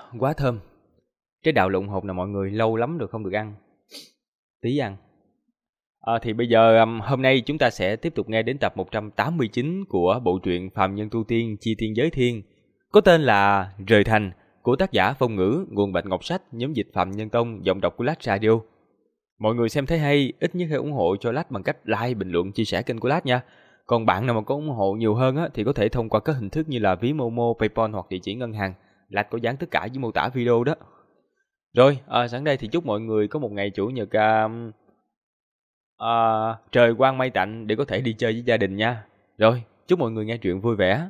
quá thơm. Trái đào lộn hột nè mọi người, lâu lắm rồi không được ăn. Tí ăn. Thì bây giờ hôm nay chúng ta sẽ tiếp tục nghe đến tập 189 của bộ truyện Phàm Nhân Tu Tiên Chi Tiên Giới Thiên, có tên là Rời Thành, của tác giả Phong Ngữ, nguồn Bạch Ngọc Sách, nhóm dịch Phạm Nhân Tông, giọng đọc của Lát Radio. Mọi người xem thấy hay, ít nhất hãy ủng hộ cho Lát bằng cách like, bình luận, chia sẻ kênh của Lát nha. Còn bạn nào mà có ủng hộ nhiều hơn thì có thể thông qua các hình thức như là ví Momo, PayPal hoặc địa chỉ ngân hàng. Lát có dán tất cả dưới mô tả video đó. Rồi, sẵn đây thì chúc mọi người có một ngày chủ nhật trời quang mây tạnh để có thể đi chơi với gia đình nha. Rồi, chúc mọi người nghe truyện vui vẻ.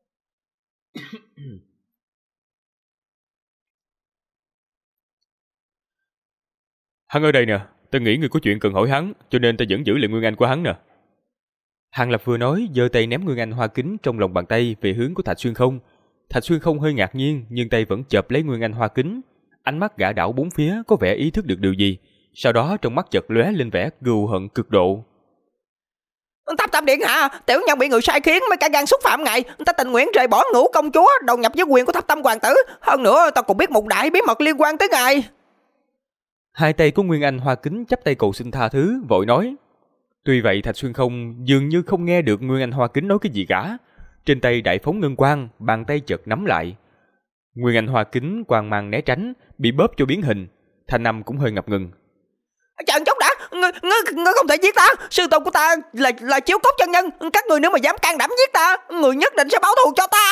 Hắn ở đây nè, ta nghĩ người có chuyện cần hỏi hắn, cho nên ta vẫn giữ lại nguyên anh của hắn nè. Hàng Lập vừa nói, giơ tay ném nguyên anh hoa kính trong lòng bàn tay về hướng của Thạch Xuyên Không. Thạch Xuyên Không hơi ngạc nhiên, nhưng tay vẫn chộp lấy nguyên anh hoa kính. Ánh mắt gã đảo bốn phía, có vẻ ý thức được điều gì. Sau đó trong mắt chợt lóe lên vẻ cừu hận cực độ. Thập điện hạ, tiểu nhân bị người sai khiến mới cả gan xúc phạm ngài, ta tình nguyện rời bỏ Ngũ công chúa, đầu nhập với quyền của Thập Tâm hoàng tử. Hơn nữa, ta còn biết một đại bí mật liên quan tới ngài. Hai tay của Nguyên Anh hoa kính chắp tay cầu xin tha thứ, vội nói. Tuy vậy Thạch Xuyên Không dường như không nghe được Nguyên Anh hoa kính nói cái gì cả. Trên tay đại phóng ngân quang, bàn tay chợt nắm lại. Nguyên Anh hoa kính quang mang né tránh, bị bóp cho biến hình. Thanh âm cũng hơi ngập ngừng. Chờ chút đã, ngươi không thể giết ta. Sư tôn của ta là chiếu cốt chân nhân. Các người nếu mà dám can đảm giết ta, người nhất định sẽ báo thù cho ta.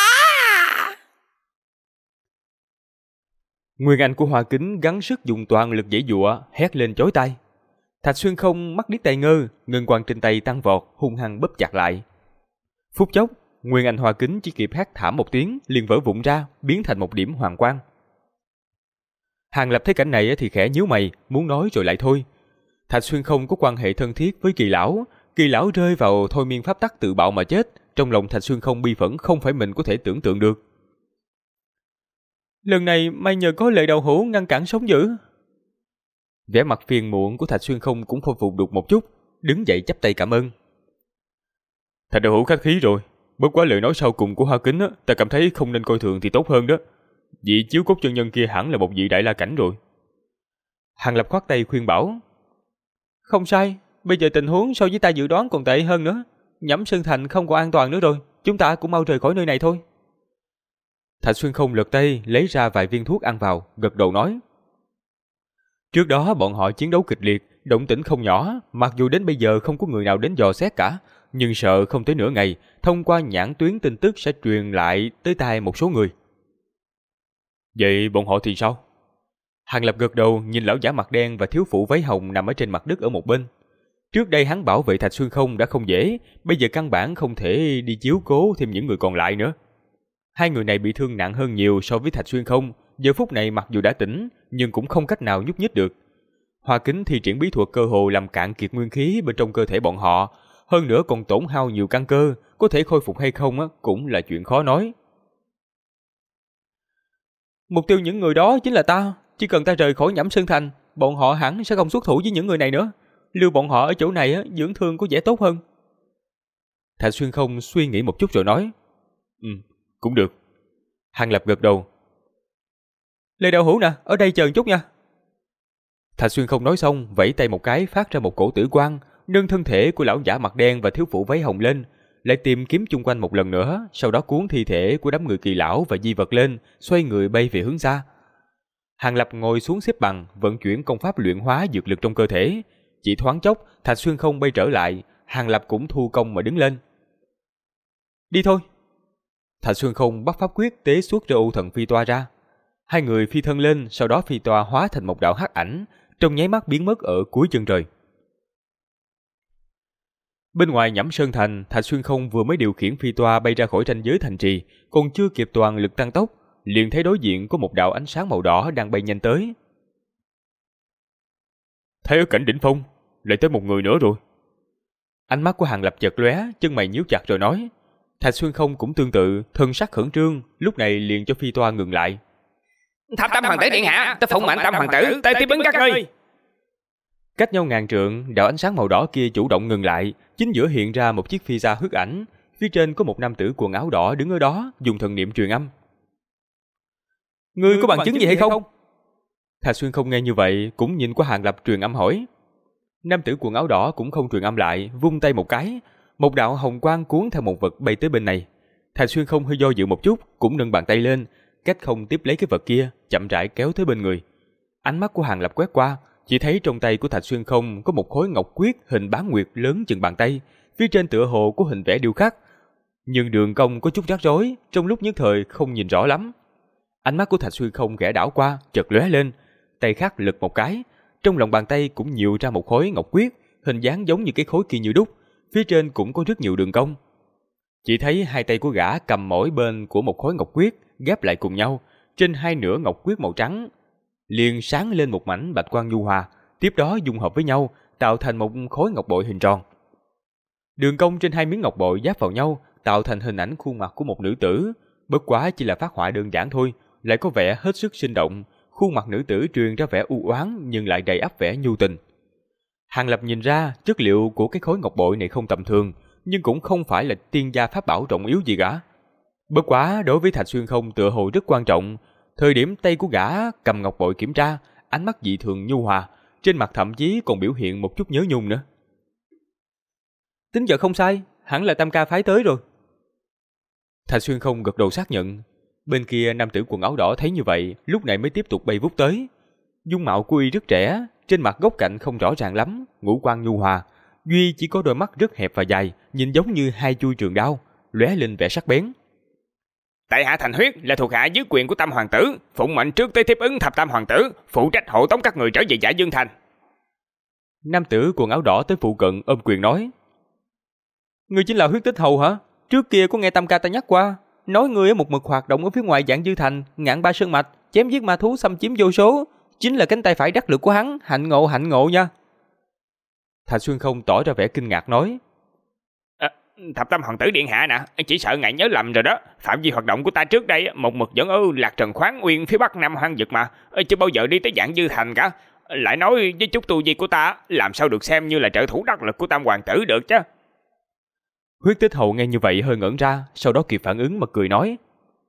Nguyên Anh của hoa kính gắng sức dùng toàn lực giãy giụa, hét lên chói tai. Thạch Xuyên Không mắt điếc tai ngơ, ngân quang trên tay tăng vọt, hung hăng bóp chặt lại. Phút chốc, Nguyên Anh hoa kính chỉ kịp hét thảm một tiếng, liền vỡ vụn ra, biến thành một điểm hoàng quang. Hàng Lập thấy cảnh này thì khẽ nhíu mày, muốn nói rồi lại thôi. Thạch Xuyên Không có quan hệ thân thiết với Kỳ lão rơi vào thôi miên pháp tắc tự bạo mà chết, trong lòng Thạch Xuyên Không bi phẫn không phải mình có thể tưởng tượng được. Lần này may nhờ có Lệ Đạo Hữu ngăn cản sống dữ. Vẻ mặt phiền muộn của Thạch Xuyên Không cũng khôi phục được một chút, đứng dậy chắp tay cảm ơn. Thạch Đạo Hữu khách khí rồi, bất quá lời nói sau cùng của Hoa Kính ta cảm thấy không nên coi thường thì tốt hơn đó. Vị chiếu cốt chân nhân kia hẳn là một vị đại la cảnh rồi. Hàng Lập khoát tay khuyên bảo. Không sai, bây giờ tình huống so với ta dự đoán còn tệ hơn nữa. Nhẫm Sơn Thành không còn an toàn nữa rồi, chúng ta cũng mau rời khỏi nơi này thôi. Thạch Xuyên Không lật tay lấy ra vài viên thuốc ăn vào, gật đầu nói. Trước đó bọn họ chiến đấu kịch liệt, động tĩnh không nhỏ, mặc dù đến bây giờ không có người nào đến dò xét cả, nhưng sợ không tới nửa ngày, thông qua nhãn tuyến tin tức sẽ truyền lại tới tai một số người. Vậy bọn họ thì sao? Hàng Lập gật đầu nhìn lão giả mặt đen và thiếu phụ váy hồng nằm ở trên mặt đất ở một bên. Trước đây hắn bảo vệ Thạch Xuyên Không đã không dễ, bây giờ căn bản không thể đi chiếu cố thêm những người còn lại nữa. Hai người này bị thương nặng hơn nhiều so với Thạch Xuyên Không, giờ phút này mặc dù đã tỉnh, nhưng cũng không cách nào nhúc nhích được. Hoa Kính thi triển bí thuật cơ hồ làm cạn kiệt nguyên khí bên trong cơ thể bọn họ, hơn nữa còn tổn hao nhiều căn cơ, có thể khôi phục hay không cũng là chuyện khó nói. Mục tiêu những người đó chính là ta, chỉ cần ta rời khỏi Nhẫm Sơn Thành, bọn họ hẳn sẽ không xuất thủ với những người này nữa. Lưu bọn họ ở chỗ này dưỡng thương có vẻ tốt hơn. Thạch Xuyên Không suy nghĩ một chút rồi nói. Cũng được. Hàng Lập gật đầu. Lê Đạo Hữu nè, ở đây chờ một chút nha. Thạch Xuyên Không nói xong, vẫy tay một cái phát ra một cổ tử quang, nâng thân thể của lão giả mặt đen và thiếu phụ váy hồng lên, lại tìm kiếm chung quanh một lần nữa, sau đó cuốn thi thể của đám người Kỳ lão và di vật lên, xoay người bay về hướng xa. Hàng Lập ngồi xuống xếp bằng, vận chuyển công pháp luyện hóa dược lực trong cơ thể. Chỉ thoáng chốc, Thạch Xuyên Không bay trở lại, Hàng Lập cũng thu công mà đứng lên. Đi thôi. Thạch Xuyên Không bắt pháp quyết tế xuất ra U Thần Phi Toa ra. Hai người phi thân lên, sau đó phi toa hóa thành một đạo hắc ảnh, trong nháy mắt biến mất ở cuối chân trời. Bên ngoài Nhẫm Sơn Thành, Thạch Xuyên Không vừa mới điều khiển phi toa bay ra khỏi ranh giới thành trì, còn chưa kịp toàn lực tăng tốc, liền thấy đối diện có một đạo ánh sáng màu đỏ đang bay nhanh tới. Thấy ở cảnh đỉnh phong, lại tới một người nữa rồi. Ánh mắt của Hàng Lập chợt lóe, chân mày nhíu chặt rồi nói. Thạch Xuyên Không cũng tương tự, thân sắc khẩn trương, lúc này liền cho phi toa ngừng lại. Thập Tâm hoàng tử điện hạ, ta phụng mệnh Tam hoàng tử, ta tiếp ứng các ngươi. Cách nhau ngàn trượng, đạo ánh sáng màu đỏ kia chủ động ngừng lại, chính giữa hiện ra một chiếc phi xa huyết ảnh, phía trên có một nam tử quần áo đỏ đứng ở đó, dùng thần niệm truyền âm. Ngươi có bằng chứng gì hay không? Thạch Xuyên không nghe như vậy, cũng nhìn qua Hàng Lập truyền âm hỏi. Nam tử quần áo đỏ cũng không truyền âm lại, vung tay một cái, một đạo hồng quang cuốn theo một vật bay tới bên này. Thạch Xuyên không hơi do dự một chút, cũng nâng bàn tay lên, cách không tiếp lấy cái vật kia, chậm rãi kéo tới bên người. Ánh mắt của Hàng Lập quét qua, chỉ thấy trong tay của Thạch Xuyên không có một khối ngọc quyết hình bán nguyệt lớn chừng bàn tay, phía trên tựa hồ có hình vẽ điêu khắc, nhưng đường cong có chút rắc rối, trong lúc nhất thời không nhìn rõ lắm. Ánh mắt của Thạch Xuyên không khẽ đảo qua, chợt lóe lên, tay khác lật một cái, trong lòng bàn tay cũng nhiều ra một khối ngọc quyết, hình dáng giống như cái khối kia như đúc, phía trên cũng có rất nhiều đường cong. Chỉ thấy hai tay của gã cầm mỗi bên của một khối ngọc quyết, ghép lại cùng nhau, trên hai nửa ngọc quyết màu trắng liền sáng lên một mảnh bạch quang nhu hòa, tiếp đó dung hợp với nhau, tạo thành một khối ngọc bội hình tròn. Đường cong trên hai miếng ngọc bội giáp vào nhau, tạo thành hình ảnh khuôn mặt của một nữ tử, bất quá chỉ là phác họa đơn giản thôi, lại có vẻ hết sức sinh động, khuôn mặt nữ tử truyền ra vẻ u oán nhưng lại đầy ắp vẻ nhu tình. Hàng Lập nhìn ra chất liệu của cái khối ngọc bội này không tầm thường, nhưng cũng không phải là tiên gia pháp bảo trọng yếu gì cả. Bất quá đối với Thạch Xuyên không tựa hồ rất quan trọng, thời điểm tay của gã cầm ngọc bội kiểm tra, ánh mắt dị thường nhu hòa, trên mặt thậm chí còn biểu hiện một chút nhớ nhung nữa. Tính giờ không sai, hẳn là Tam ca phái tới rồi. Thạch Xuyên không gật đầu xác nhận. Bên kia nam tử quần áo đỏ thấy như vậy, lúc này mới tiếp tục bay vút tới. Dung mạo của y rất trẻ, trên mặt góc cạnh không rõ ràng lắm, ngũ quan nhu hòa, duy chỉ có đôi mắt rất hẹp và dài, nhìn giống như hai chuôi trường đao, lóe lên vẻ sắc bén. Tại hạ Thành Huyết là thuộc hạ dưới quyền của Tam hoàng tử, phụng mệnh trước tới tiếp ứng Thập Tam hoàng tử, phụ trách hộ tống các người trở về Dạ Dương thành. Nam tử quần áo đỏ tới phụ cận ôm quyền nói. Ngươi chính là Huyết Tích Hầu hả? Trước kia có nghe Tam ca ta nhắc qua, nói ngươi một mực hoạt động ở phía ngoài Dạng Dư thành, ngạn ba sơn mạch, chém giết ma thú xâm chiếm vô số, chính là cánh tay phải đắc lực của hắn, hạnh ngộ nha. Thạch Xuyên không tỏ ra vẻ kinh ngạc nói. Thập Tam hoàng tử điện hạ nè, chỉ sợ ngài nhớ lầm rồi đó. Phạm vi hoạt động của ta trước đây một mực vẫn ở Lạc Trần Khoáng Uyên phía bắc Nam Hoang Dực mà, chưa bao giờ đi tới Dạng Dư thành cả. Lại nói với chút tu vi của ta, làm sao được xem như là trợ thủ đắc lực của Tam hoàng tử được chứ? Huyết Tích Hầu nghe như vậy hơi ngẩn ra, sau đó kịp phản ứng mà cười nói.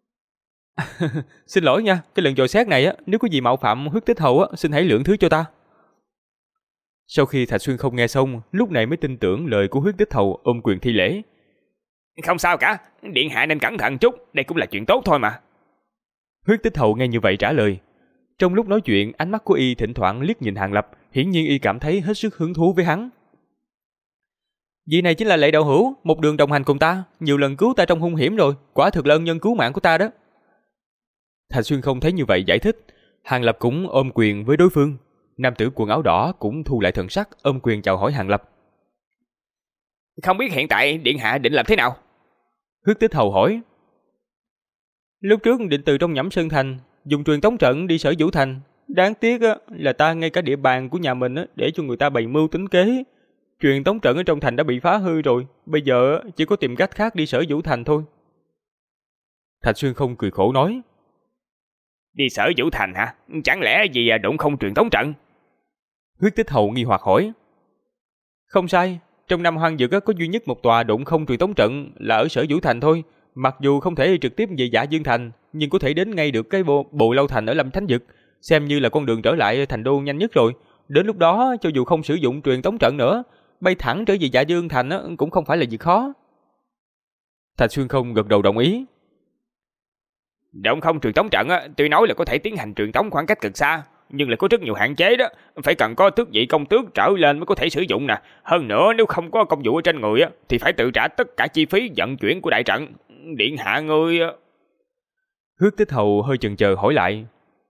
Xin lỗi nha, cái lần dò xét này nếu có gì mạo phạm Huyết Tích Hầu xin hãy lượng thứ cho ta. Sau khi Thạch Xuyên không nghe xong, lúc này mới tin tưởng lời của Huyết Tích Hầu, ôm quyền thi lễ. Không sao cả, điện hạ nên cẩn thận chút, đây cũng là chuyện tốt thôi mà. Huyết Tích Hầu nghe như vậy trả lời. Trong lúc nói chuyện, ánh mắt của y thỉnh thoảng liếc nhìn Hàng Lập, hiển nhiên y cảm thấy hết sức hứng thú với hắn. Vị này chính là Lệ đạo hữu, một đường đồng hành cùng ta, nhiều lần cứu ta trong hung hiểm rồi, quả thực là ân nhân cứu mạng của ta đó. Thạch Xuyên không thấy như vậy giải thích, Hàng Lập cũng ôm quyền với đối phương. Nam tử quần áo đỏ cũng thu lại thần sắc, ôm quyền chào hỏi Hàng Lập. Không biết hiện tại điện hạ định làm thế nào? Huyết Tích Hầu hỏi. Lúc trước định từ trong Nhẫm Sơn thành dùng truyền tống trận đi Sở Vũ thành, đáng tiếc là ta ngay cả địa bàn của nhà mình để cho người ta bày mưu tính kế. Truyền tống trận ở trong thành đã bị phá hư rồi, bây giờ chỉ có tìm cách khác đi Sở Vũ thành thôi. Thạch Xuyên không cười khổ nói. Đi Sở Vũ thành hả? Chẳng lẽ vì đụng không truyền tống trận? Huyết Tích Hầu nghi hoặc hỏi. Không sai, trong Nam Hoang Dực có duy nhất một tòa đụng không truyền tống trận là ở Sở Vũ thành thôi. Mặc dù không thể trực tiếp về Dạ Dương thành, nhưng có thể đến ngay được cái Bồ Lâu thành ở Lâm Thánh Dực, xem như là con đường trở lại thành đô nhanh nhất rồi. Đến lúc đó cho dù không sử dụng truyền tống trận nữa, bay thẳng trở về Dạ Dương thành cũng không phải là việc khó. Thạch Xuyên không gật đầu đồng ý. Động không truyền tống trận tuy nói là có thể tiến hành truyền tống khoảng cách cực xa, nhưng lại có rất nhiều hạn chế đó, phải cần có tước vị công tước trở lên mới có thể sử dụng nè. Hơn nữa nếu không có công vụ ở trên người thì phải tự trả tất cả chi phí vận chuyển của đại trận. Điện hạ ngươi... Huyết Tích Hầu hơi chần chờ hỏi lại.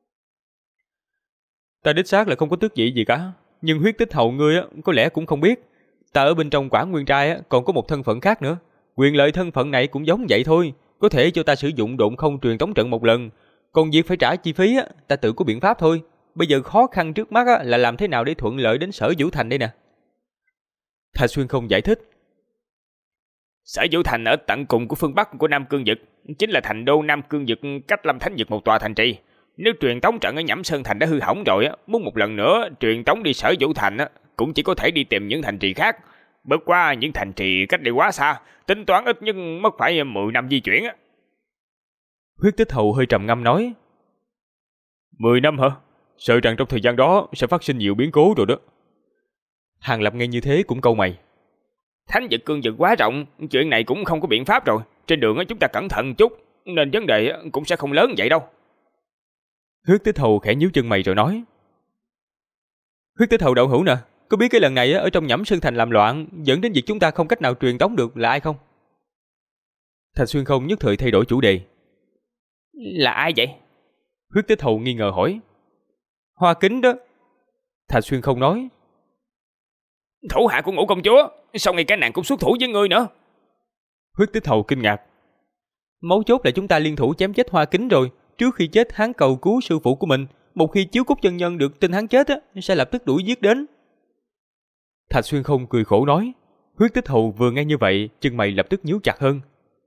Ta đích xác là không có tước vị gì cả, nhưng Huyết Tích Hầu ngươi có lẽ cũng không biết, ta ở bên trong Quảng Nguyên trai còn có một thân phận khác nữa. Quyền lợi thân phận này cũng giống vậy thôi, có thể cho ta sử dụng độn không truyền tống trận một lần, còn việc phải trả chi phí ta tự có biện pháp thôi. Bây giờ khó khăn trước mắt là làm thế nào để thuận lợi đến Sở Vũ thành đây nè. Thạch Xuyên không giải thích. Sở Vũ thành ở tận cùng của phương Bắc của Nam Cương Dực, chính là thành đô Nam Cương Dực, cách Lâm Thánh Dực một tòa thành trì. Nếu truyền tống trận ở Nhẫm Sơn thành đã hư hỏng rồi muốn một lần nữa truyền tống đi Sở Vũ thành cũng chỉ có thể đi tìm những thành trì khác. Bất qua những thành trì cách đây quá xa, tính toán ít nhất mất phải 10 năm di chuyển. Huyết Tích Hầu hơi trầm ngâm nói. 10 năm hả? Sợ rằng trong thời gian đó sẽ phát sinh nhiều biến cố rồi đó. Hàng Lập nghe như thế cũng cau mày. Thánh vực cương vực quá rộng, chuyện này cũng không có biện pháp rồi. Trên đường chúng ta cẩn thận chút, nên vấn đề cũng sẽ không lớn vậy đâu. Huyết Tích Hầu khẽ nhíu chân mày rồi nói. Huyết Tích Hầu đạo hữu nè, có biết cái lần này ở trong Nhẫm Sơn Thành làm loạn dẫn đến việc chúng ta không cách nào truyền tống được là ai không? Thạch Xuyên Không nhất thời thay đổi chủ đề. Là ai vậy? Huyết Tích Hầu nghi ngờ hỏi. Hoa Kính đó. Thạch Xuyên Không nói. Thủ hạ của Ngũ công chúa, sao ngay cả nàng cũng xuất thủ với ngươi nữa? Huyết Tích Hầu kinh ngạc. Mấu chốt là chúng ta liên thủ chém chết Hoa Kính rồi. Trước khi chết hắn cầu cứu sư phụ của mình. Một khi Chiếu Cúc chân nhân được tin hắn chết sẽ lập tức đuổi giết đến. Thạch Xuyên Không cười khổ nói. Huyết Tích Hầu vừa nghe như vậy, chân mày lập tức nhíu chặt hơn.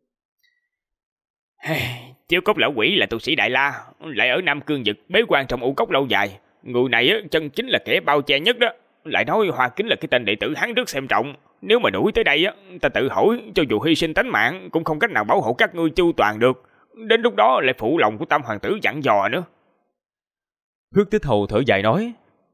Chiếu Cốc lão quỷ là tu sĩ Đại La, lại ở Nam Cương vực bế quan trong u cốc lâu dài. Người này chân chính là kẻ bao che nhất đó. Lại nói Hoa Kính là cái tên đệ tử hắn rất xem trọng. Nếu mà đuổi tới đây ta tự hỏi, cho dù hy sinh tánh mạng cũng không cách nào bảo hộ các ngươi chu toàn được. Đến lúc đó lại phụ lòng của Tam hoàng tử dặn dò nữa. Huyết Tích Hầu thở dài nói.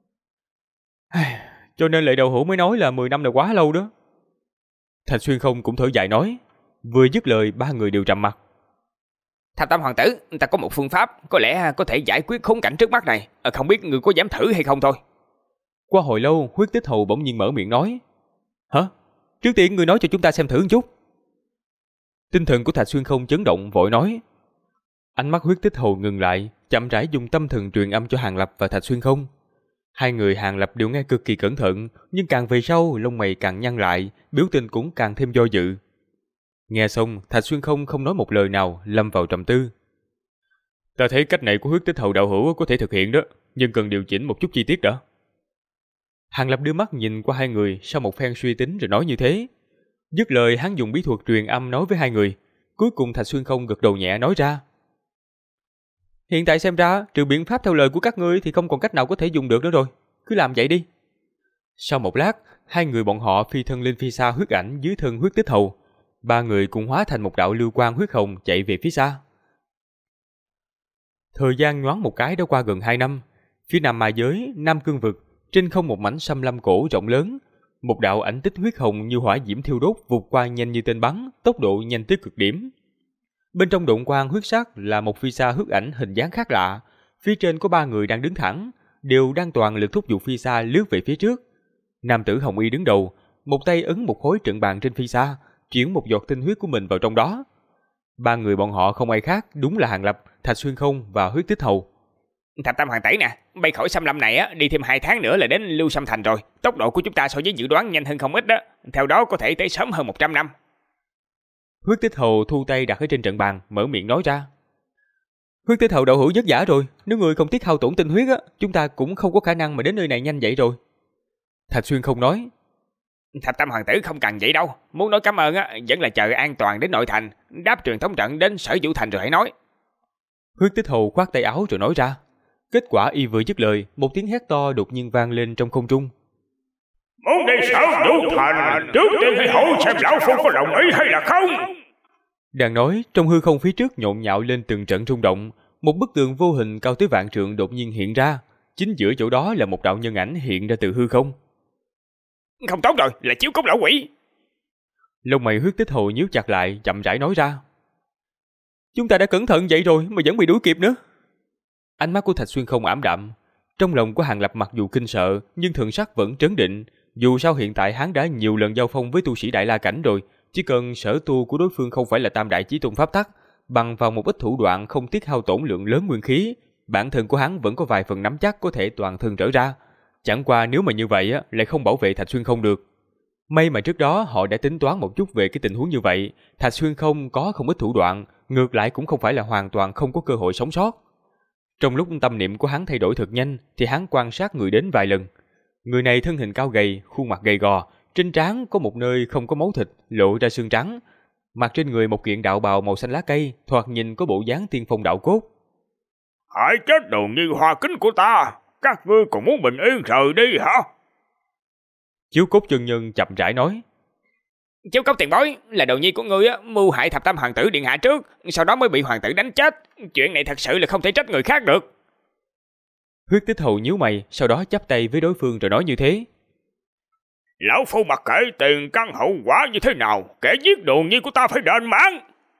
Cho nên Lệ đạo hữu mới nói là 10 năm là quá lâu đó. Thạch Xuyên Không cũng thở dài nói. Vừa dứt lời, ba người đều trầm mặt. Thập Tam hoàng tử, ta có một phương pháp có lẽ có thể giải quyết khốn cảnh trước mắt này. Không biết ngươi có dám thử hay không thôi. Qua hồi lâu, Huyết Tích Hầu bỗng nhiên mở miệng nói. Hả? Trước tiên ngươi nói cho chúng ta xem thử một chút. Tinh thần của Thạch Xuyên Không chấn động vội nói. Ánh mắt Huyết Tích Hầu ngừng lại, chậm rãi dùng tâm thần truyền âm cho Hàng Lập và Thạch Xuyên Không. Hai người Hàng Lập đều nghe cực kỳ cẩn thận, nhưng càng về sau lông mày càng nhăn lại, biểu tình cũng càng thêm do dự. Nghe xong, Thạch Xuyên Không không nói một lời nào, lâm vào trầm tư. Ta thấy cách này của Huyết Tích Hầu đạo hữu có thể thực hiện đó, nhưng cần điều chỉnh một chút chi tiết đã. Hàng Lập đưa mắt nhìn qua hai người sau một phen suy tính rồi nói như thế. Dứt lời hắn dùng bí thuật truyền âm nói với hai người. Cuối cùng Thạch Xuyên Không gật đầu nhẹ nói ra. Hiện tại xem ra, trừ biện pháp theo lời của các ngươi thì không còn cách nào có thể dùng được nữa rồi. Cứ làm vậy đi. Sau một lát, hai người bọn họ phi thân lên phía xa huyết ảnh dưới thân Huyết Tích Hầu. Ba người cùng hóa thành một đạo lưu quang huyết hồng chạy về phía xa. Thời gian nhoáng một cái đã qua gần 2 năm. Phía Nam Ma Giới, Nam Cương Vực, trên không một mảnh xâm lâm cổ rộng lớn. Một đạo ảnh tích huyết hồng như hỏa diễm thiêu đốt vụt qua nhanh như tên bắn, tốc độ nhanh tới cực điểm. Bên trong độn quang huyết sắc là một phi xa huyết ảnh hình dáng khác lạ. Phía trên có 3 người đang đứng thẳng, đều đang toàn lực thúc giục phi xa lướt về phía trước. Nam tử Hồng Y đứng đầu, một tay ấn một khối trận bàn trên phi xa, chuyển một giọt tinh huyết của mình vào trong đó. 3 người bọn họ không ai khác, đúng là Hàng Lập, Thạch Xuyên Không và Huyết Tích Hầu. Thập Tam hoàng tử nè, bay khỏi xâm lâm này đi thêm 2 tháng nữa là đến Lưu Xâm Thành rồi. Tốc độ của chúng ta so với dự đoán nhanh hơn không ít đó. Theo đó có thể tới sớm hơn 100 năm. Huyết Tích Hầu thu tay đặt ở trên trận bàn, mở miệng nói ra. Huyết Tích Hầu đạo hữu vất vả rồi, nếu người không tiếc hao tổn tinh huyết chúng ta cũng không có khả năng mà đến nơi này nhanh vậy rồi. Thạch Xuyên Không nói. Thập Tam hoàng tử không cần vậy đâu, muốn nói cảm ơn vẫn là chờ an toàn đến nội thành, đáp truyền thống trận đến Sở Vũ Thành rồi hãy nói. Huyết Tích Hầu khoát tay áo rồi nói ra. Kết quả y vừa dứt lời, một tiếng hét to đột nhiên vang lên trong không trung. Muốn đi Sở Vũ Thành, trước tiên hãy hỏi xem lão phu có đồng ý hay là không. Đang nói, trong hư không phía trước nhộn nhạo lên từng trận rung động, một bức tường vô hình cao tới vạn trượng đột nhiên hiện ra, chính giữa chỗ đó là một đạo nhân ảnh hiện ra từ hư không. Không tốt rồi, là Chiếu Cốc lão quỷ. Lông mày Huyết Tích Hầu nhíu chặt lại, chậm rãi nói ra. Chúng ta đã cẩn thận vậy rồi mà vẫn bị đuổi kịp nữa. Ánh mắt của Thạch Xuyên Không ảm đạm. Trong lòng của Hàng Lập mặc dù kinh sợ, nhưng thần sắc vẫn trấn định. Dù sao hiện tại hắn đã nhiều lần giao phong với tu sĩ Đại La Cảnh rồi, chỉ cần sở tu của đối phương không phải là Tam Đại Chí Tôn pháp tắc, bằng vào một ít thủ đoạn không tiếc hao tổn lượng lớn nguyên khí, bản thân của hắn vẫn có vài phần nắm chắc có thể toàn thân trở ra. Chẳng qua nếu mà như vậy lại không bảo vệ Thạch Xuyên Không được. May mà trước đó họ đã tính toán một chút về cái tình huống như vậy, Thạch Xuyên Không có không ít thủ đoạn, ngược lại cũng không phải là hoàn toàn không có cơ hội sống sót. Trong lúc tâm niệm của hắn thay đổi thật nhanh, thì hắn quan sát người đến vài lần. Người này thân hình cao gầy, khuôn mặt gầy gò, trên trán có một nơi không có máu thịt, lộ ra xương trắng. Mặc trên người một kiện đạo bào màu xanh lá cây, thoạt nhìn có bộ dáng tiên phong đạo cốt. Hãy chết đồ như Hoa Kính của ta, các ngươi còn muốn bình yên rời đi hả? Chiếu Cốt chân nhân chậm rãi nói. Chiếu Cốc tiền bối, là đồ nhi của ngươi mưu hại Thập Tam hoàng tử điện hạ trước, sau đó mới bị hoàng tử đánh chết. Chuyện này thật sự là không thể trách người khác được. Huyết Tích Hầu nhíu mày, sau đó chắp tay với đối phương rồi nói như thế. Lão phu mặc kệ tiền căn hậu quả như thế nào, kẻ giết đồ nhi của ta phải đền mạng.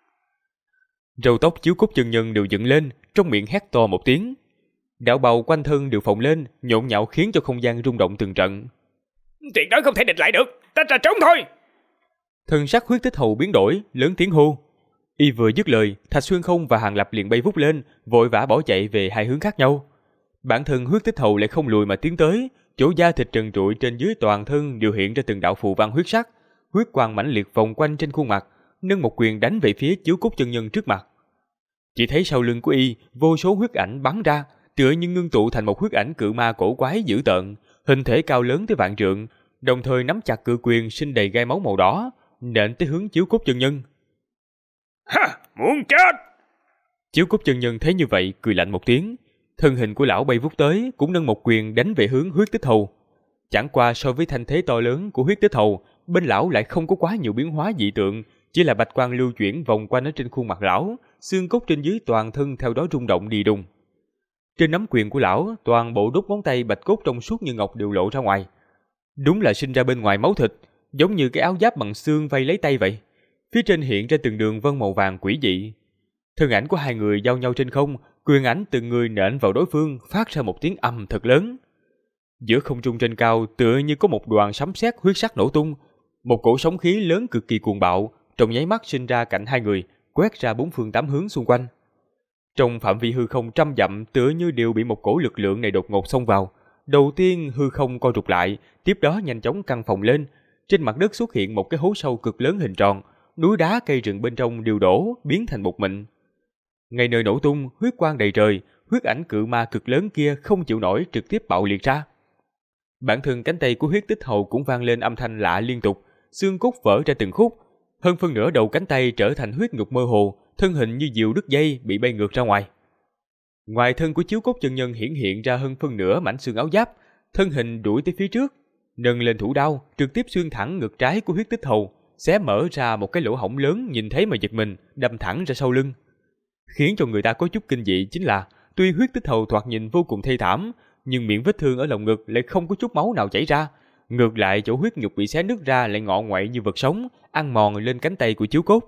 Râu tóc Chiếu Cốt Chân Nhân đều dựng lên, trong miệng hét to một tiếng. Đạo bào quanh thân đều phồng lên, nhộn nhạo khiến cho không gian rung động từng trận. Tuyệt đối không thể địch lại được, ta ra trốn thôi. Thân sắc Huyết Tích Hầu biến đổi, lớn tiếng hô. Y vừa dứt lời, Thạch Xuyên Không và Hàng Lập liền bay vút lên, vội vã bỏ chạy về hai hướng khác nhau. Bản thân Huyết Tích Hầu lại không lùi mà tiến tới, chỗ da thịt trần trụi trên dưới toàn thân đều hiện ra từng đạo phù văn huyết sắc, huyết quang mãnh liệt vòng quanh trên khuôn mặt, nâng một quyền đánh về phía Chiếu Cốt Chân Nhân trước mặt. Chỉ thấy sau lưng của Y, vô số huyết ảnh bắn ra, tựa như ngưng tụ thành một huyết ảnh cự ma cổ quái dữ tợn, hình thể cao lớn tới vạn trượng, đồng thời nắm chặt cự quyền sinh đầy gai máu màu đỏ, nện tới hướng Chiếu Cốt Chân Nhân. Ha, muốn chết! Chiếu Cốt Chân Nhân thấy như vậy, cười lạnh một tiếng, thân hình của lão bay vút tới, cũng nâng một quyền đánh về hướng Huyết Tích Hầu. Chẳng qua so với thanh thế to lớn của Huyết Tích Hầu, bên lão lại không có quá nhiều biến hóa dị tượng, chỉ là bạch quang lưu chuyển vòng quanh ở trên khuôn mặt lão, xương cốt trên dưới toàn thân theo đó rung động đi đùng. Trên nắm quyền của lão, toàn bộ đốt ngón tay bạch cốt trong suốt như ngọc đều lộ ra ngoài. Đúng là sinh ra bên ngoài máu thịt, giống như cái áo giáp bằng xương vây lấy tay vậy. Phía trên hiện ra từng đường vân màu vàng quỷ dị. Thân ảnh của hai người giao nhau trên không, quyền ảnh từng người nện vào đối phương, phát ra một tiếng ầm thật lớn. Giữa không trung trên cao tựa như có một đoàn sấm sét huyết sắc nổ tung, một cổ sóng khí lớn cực kỳ cuồng bạo, trong nháy mắt sinh ra cạnh hai người, quét ra bốn phương tám hướng xung quanh. Trong phạm vi hư không trăm dặm tựa như đều bị một cổ lực lượng này đột ngột xông vào. Đầu tiên hư không co rụt lại, tiếp đó nhanh chóng căng phồng lên. Trên mặt đất xuất hiện một cái hố sâu cực lớn hình tròn, núi đá cây rừng bên trong đều đổ, biến thành bột mịn. Ngay nơi nổ tung, huyết quang đầy trời, huyết ảnh cự ma cực lớn kia không chịu nổi trực tiếp bạo liệt ra. Bản thân cánh tay của Huyết Tích Hầu cũng vang lên âm thanh lạ liên tục, xương cốt vỡ ra từng khúc, hơn phân nửa đầu cánh tay trở thành huyết nhục mơ hồ, thân hình như diều đứt dây bị bay ngược ra ngoài. Ngoài thân của Chiếu Cốt Chân Nhân hiển hiện ra hơn phân nửa mảnh xương áo giáp, thân hình đuổi tới phía trước, nâng lên thủ đao, trực tiếp xuyên thẳng ngực trái của Huyết Tích Hầu, xé mở ra một cái lỗ hổng lớn, nhìn thấy mà giật mình, đâm thẳng ra sau lưng. Khiến cho người ta có chút kinh dị chính là, tuy Huyết Tích Hầu thoạt nhìn vô cùng thê thảm, nhưng miệng vết thương ở lồng ngực lại không có chút máu nào chảy ra, ngược lại chỗ huyết nhục bị xé nứt ra lại ngọ ngoại như vật sống, ăn mòn lên cánh tay của Chiếu Cốt.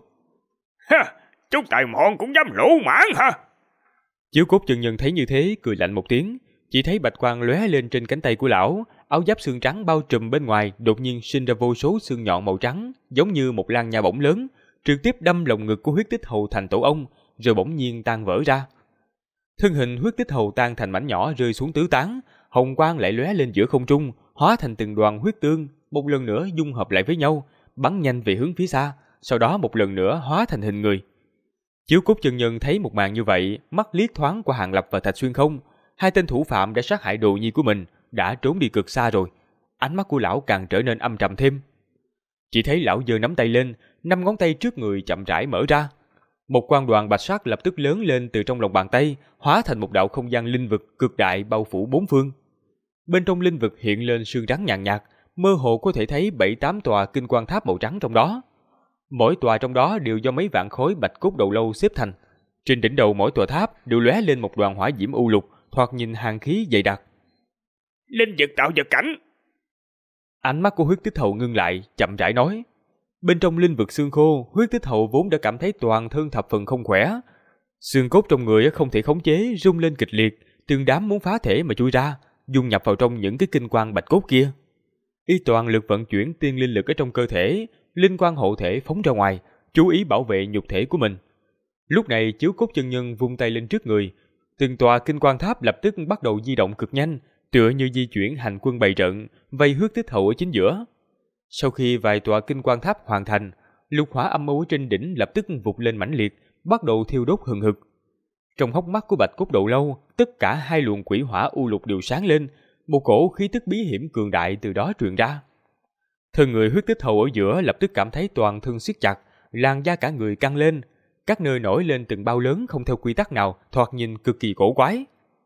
Ha, chút tài mọn cũng dám lỗ mãn hả? Chiếu Cốt Chân Nhân thấy như thế, cười lạnh một tiếng, chỉ thấy bạch quang lóe lên trên cánh tay của lão, áo giáp xương trắng bao trùm bên ngoài đột nhiên sinh ra vô số xương nhọn màu trắng, giống như một lan nha bổng lớn, trực tiếp đâm lồng ngực của Huyết Tích Hầu thành tổ ong, rồi bỗng nhiên tan vỡ ra. Thân hình Huyết Tích Hầu tan thành mảnh nhỏ rơi xuống tứ tán, hồng quang lại lóe lên giữa không trung, hóa thành từng đoàn huyết tương, một lần nữa dung hợp lại với nhau, bắn nhanh về hướng phía xa, sau đó một lần nữa hóa thành hình người. Chiếu Cốt Chân Nhân thấy một màn như vậy, mắt liếc thoáng qua Hàng Lập và Thạch Xuyên Không, hai tên thủ phạm đã sát hại đồ nhi của mình, đã trốn đi cực xa rồi. Ánh mắt của lão càng trở nên âm trầm thêm. Chỉ thấy lão giơ nắm tay lên, 5 ngón tay trước người chậm rãi mở ra. Một quang đoàn bạch sắc lập tức lớn lên từ trong lòng bàn tay, hóa thành một đạo không gian linh vực cực đại bao phủ bốn phương. Bên trong linh vực hiện lên sương trắng nhàn nhạt, mơ hồ có thể thấy 7-8 tòa kinh quan tháp màu trắng trong đó. Mỗi tòa trong đó đều do mấy vạn khối bạch cốt đầu lâu xếp thành. Trên đỉnh đầu mỗi tòa tháp đều lóe lên một đoàn hỏa diễm u lục, thoạt nhìn hàn khí dày đặc. Linh vực tạo vật cảnh. Ánh mắt của Huyết Tích Hầu ngưng lại, chậm rãi nói. Bên trong linh vực xương khô, Huyết Tích Hầu vốn đã cảm thấy toàn thân thập phần không khỏe. Xương cốt trong người không thể khống chế, rung lên kịch liệt, từng đám muốn phá thể mà chui ra, dung nhập vào trong những cái kinh quang bạch cốt kia. Y toàn lực vận chuyển tiên linh lực ở trong cơ thể, linh quang hộ thể phóng ra ngoài, chú ý bảo vệ nhục thể của mình. Lúc này Chiếu Cốt Chân Nhân vung tay lên trước người, từng tòa kinh quang tháp lập tức bắt đầu di động cực nhanh, tựa như di chuyển hành quân bày trận, vây Huyết Tích Hầu ở chính giữa. Sau khi vài tòa kinh quang tháp hoàn thành, lục hỏa âm u trên đỉnh lập tức vụt lên mãnh liệt, bắt đầu thiêu đốt hừng hực. Trong hốc mắt của bạch cốt đầu lâu, tất cả hai luồng quỷ hỏa u lục đều sáng lên, một cổ khí tức bí hiểm cường đại từ đó truyền ra. Thân người Huyết Tích Hầu ở giữa lập tức cảm thấy toàn thân siết chặt, làn da cả người căng lên, các nơi nổi lên từng bao lớn không theo quy tắc nào, thoạt nhìn cực kỳ cổ quái.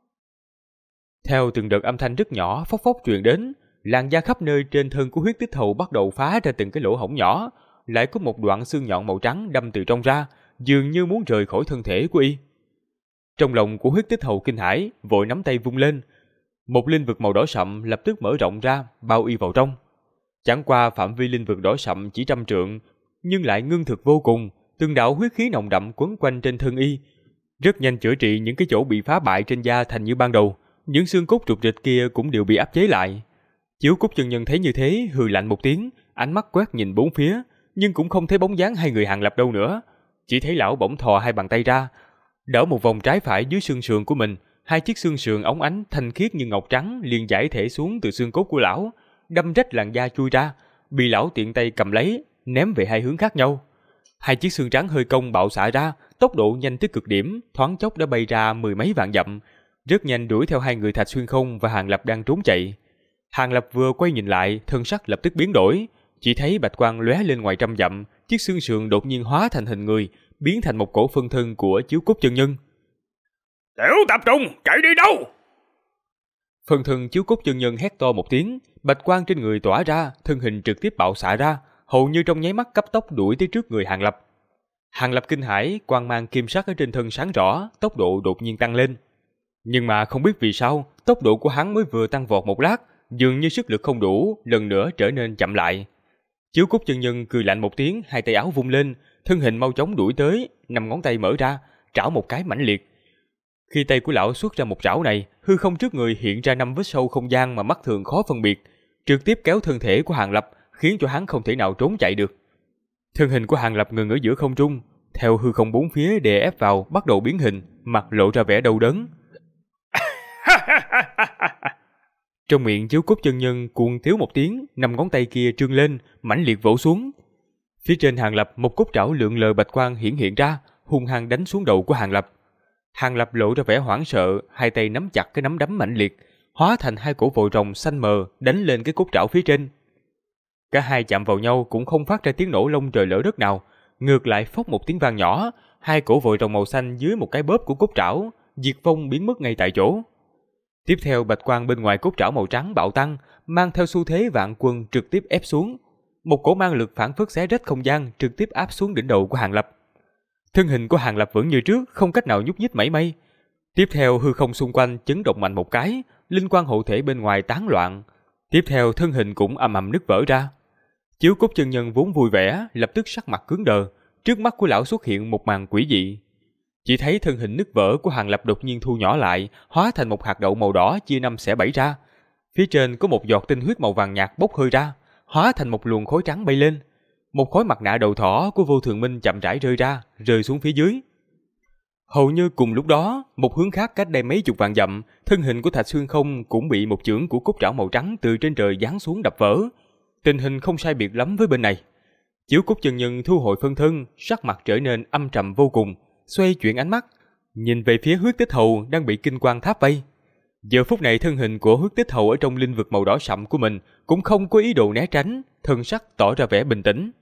Theo từng đợt âm thanh rất nhỏ phốc phốc truyền đến, làn da khắp nơi trên thân của Huyết Tích Hầu bắt đầu phá ra từng cái lỗ hổng nhỏ, lại có một đoạn xương nhọn màu trắng đâm từ trong ra, dường như muốn rời khỏi thân thể của y. Trong lòng của Huyết Tích Hầu kinh hãi, vội nắm tay vung lên, Một linh vực màu đỏ sậm lập tức mở rộng ra, bao y vào trong. Chẳng qua phạm vi linh vực đỏ sậm chỉ 100 trượng, nhưng lại ngưng thực vô cùng, từng đạo huyết khí nồng đậm quấn quanh trên thân y, rất nhanh chữa trị những cái chỗ bị phá bại trên da thành như ban đầu. Những xương cốt rục rịch kia cũng đều bị áp chế lại. Chiếu Cúc chân nhân thấy như thế, hừ lạnh một tiếng, ánh mắt quét nhìn bốn phía, nhưng cũng không thấy bóng dáng hai người Hàng Lập đâu nữa. Chỉ thấy lão bỗng thò hai bàn tay ra, đỡ một vòng trái phải dưới xương sườn của mình. Hai chiếc xương sườn óng ánh thanh khiết như ngọc trắng liền giải thể xuống từ xương cốt của lão, đâm rách làn da chui ra, bị lão tiện tay cầm lấy, ném về hai hướng khác nhau. Hai chiếc xương trắng hơi cong bạo xạ ra, tốc độ nhanh tới cực điểm, thoáng chốc đã bay ra 10 mấy vạn dặm, rất nhanh đuổi theo hai người Thạch Xuyên Không và Hàng Lập đang trốn chạy. Hàng Lập vừa quay nhìn lại, thân sắc lập tức biến đổi, chỉ thấy bạch quang lóe lên ngoài 100 dặm, chiếc xương sườn đột nhiên hóa thành hình người, biến thành một cổ phân thân của Chiếu Cúc chân nhân. Tiểu tập trung, chạy đi đâu? Phân thân Chiếu Cúc chân nhân hét to một tiếng, bạch quang trên người tỏa ra, thân hình trực tiếp bạo xạ ra, hầu như trong nháy mắt cấp tốc đuổi tới trước người Hàng Lập. Hàng Lập kinh hãi, quang mang kim sắc ở trên thân sáng rõ, tốc độ đột nhiên tăng lên. Nhưng mà không biết vì sao, tốc độ của hắn mới vừa tăng vọt một lát, dường như sức lực không đủ, lần nữa trở nên chậm lại. Chiếu Cúc chân nhân cười lạnh một tiếng, hai tay áo vung lên, thân hình mau chóng đuổi tới, 5 ngón tay mở ra, trảo một cái mãnh liệt. Khi tay của lão xuất ra một trảo này, hư không trước người hiện ra 5 vết sâu không gian mà mắt thường khó phân biệt, trực tiếp kéo thân thể của Hàng Lập, khiến cho hắn không thể nào trốn chạy được. Thân hình của Hàng Lập ngừng ở giữa không trung, theo hư không bốn phía đè ép vào, bắt đầu biến hình, mặt lộ ra vẻ đau đớn. Trong miệng Chiếu Cúc chân nhân cuồng tiếu một tiếng, 5 ngón tay kia trương lên, mãnh liệt vỗ xuống. Phía trên Hàng Lập, một cốt trảo lượn lờ bạch quang hiển hiện ra, hung hăng đánh xuống đầu của Hàng Lập. Hàng Lập lộ ra vẻ hoảng sợ, hai tay nắm chặt cái nắm đấm mãnh liệt, hóa thành hai cổ vòi rồng xanh mờ đánh lên cái cốt trảo phía trên. Cả hai chạm vào nhau cũng không phát ra tiếng nổ lông trời lỡ đất nào, ngược lại phốc một tiếng vang nhỏ, hai cổ vòi rồng màu xanh dưới một cái bóp của cốt trảo, diệt vong biến mất ngay tại chỗ. Tiếp theo bạch quang bên ngoài cốt trảo màu trắng bạo tăng, mang theo xu thế vạn quân trực tiếp ép xuống. Một cổ mang lực phản phất xé rách không gian trực tiếp áp xuống đỉnh đầu của Hàng Lập. Thân hình của Hàng Lập vẫn như trước, không cách nào nhúc nhích mảy may. Tiếp theo hư không xung quanh chấn động mạnh một cái, linh quang hộ thể bên ngoài tán loạn. Tiếp theo thân hình cũng ầm ầm nứt vỡ ra. Chiếu Cúc chân nhân vốn vui vẻ, lập tức sắc mặt cứng đờ, trước mắt của lão xuất hiện một màn quỷ dị. Chỉ thấy thân hình nứt vỡ của Hàng Lập đột nhiên thu nhỏ lại, hóa thành một hạt đậu màu đỏ chia 5 xẻ 7 ra. Phía trên có một giọt tinh huyết màu vàng nhạt bốc hơi ra, hóa thành một luồng khói trắng bay lên. Một khối mặt nạ đầu thỏ của Vô Thường Minh chậm rãi rơi ra, rơi xuống phía dưới. Hầu như cùng lúc đó, một hướng khác cách đây mấy chục vạn dặm, thân hình của Thạch Xuyên Không cũng bị một chưởng của cốt trảo màu trắng từ trên trời giáng xuống đập vỡ. Tình hình không sai biệt lắm với bên này. Chiếu Cúc chân nhân thu hồi phân thân, sắc mặt trở nên âm trầm vô cùng, xoay chuyển ánh mắt, nhìn về phía Huyết Tích Hầu đang bị kinh quang tháp vây. Giờ phút này thân hình của Huyết Tích Hầu ở trong linh vực màu đỏ sậm của mình cũng không có ý đồ né tránh, thân sắc tỏ ra vẻ bình tĩnh.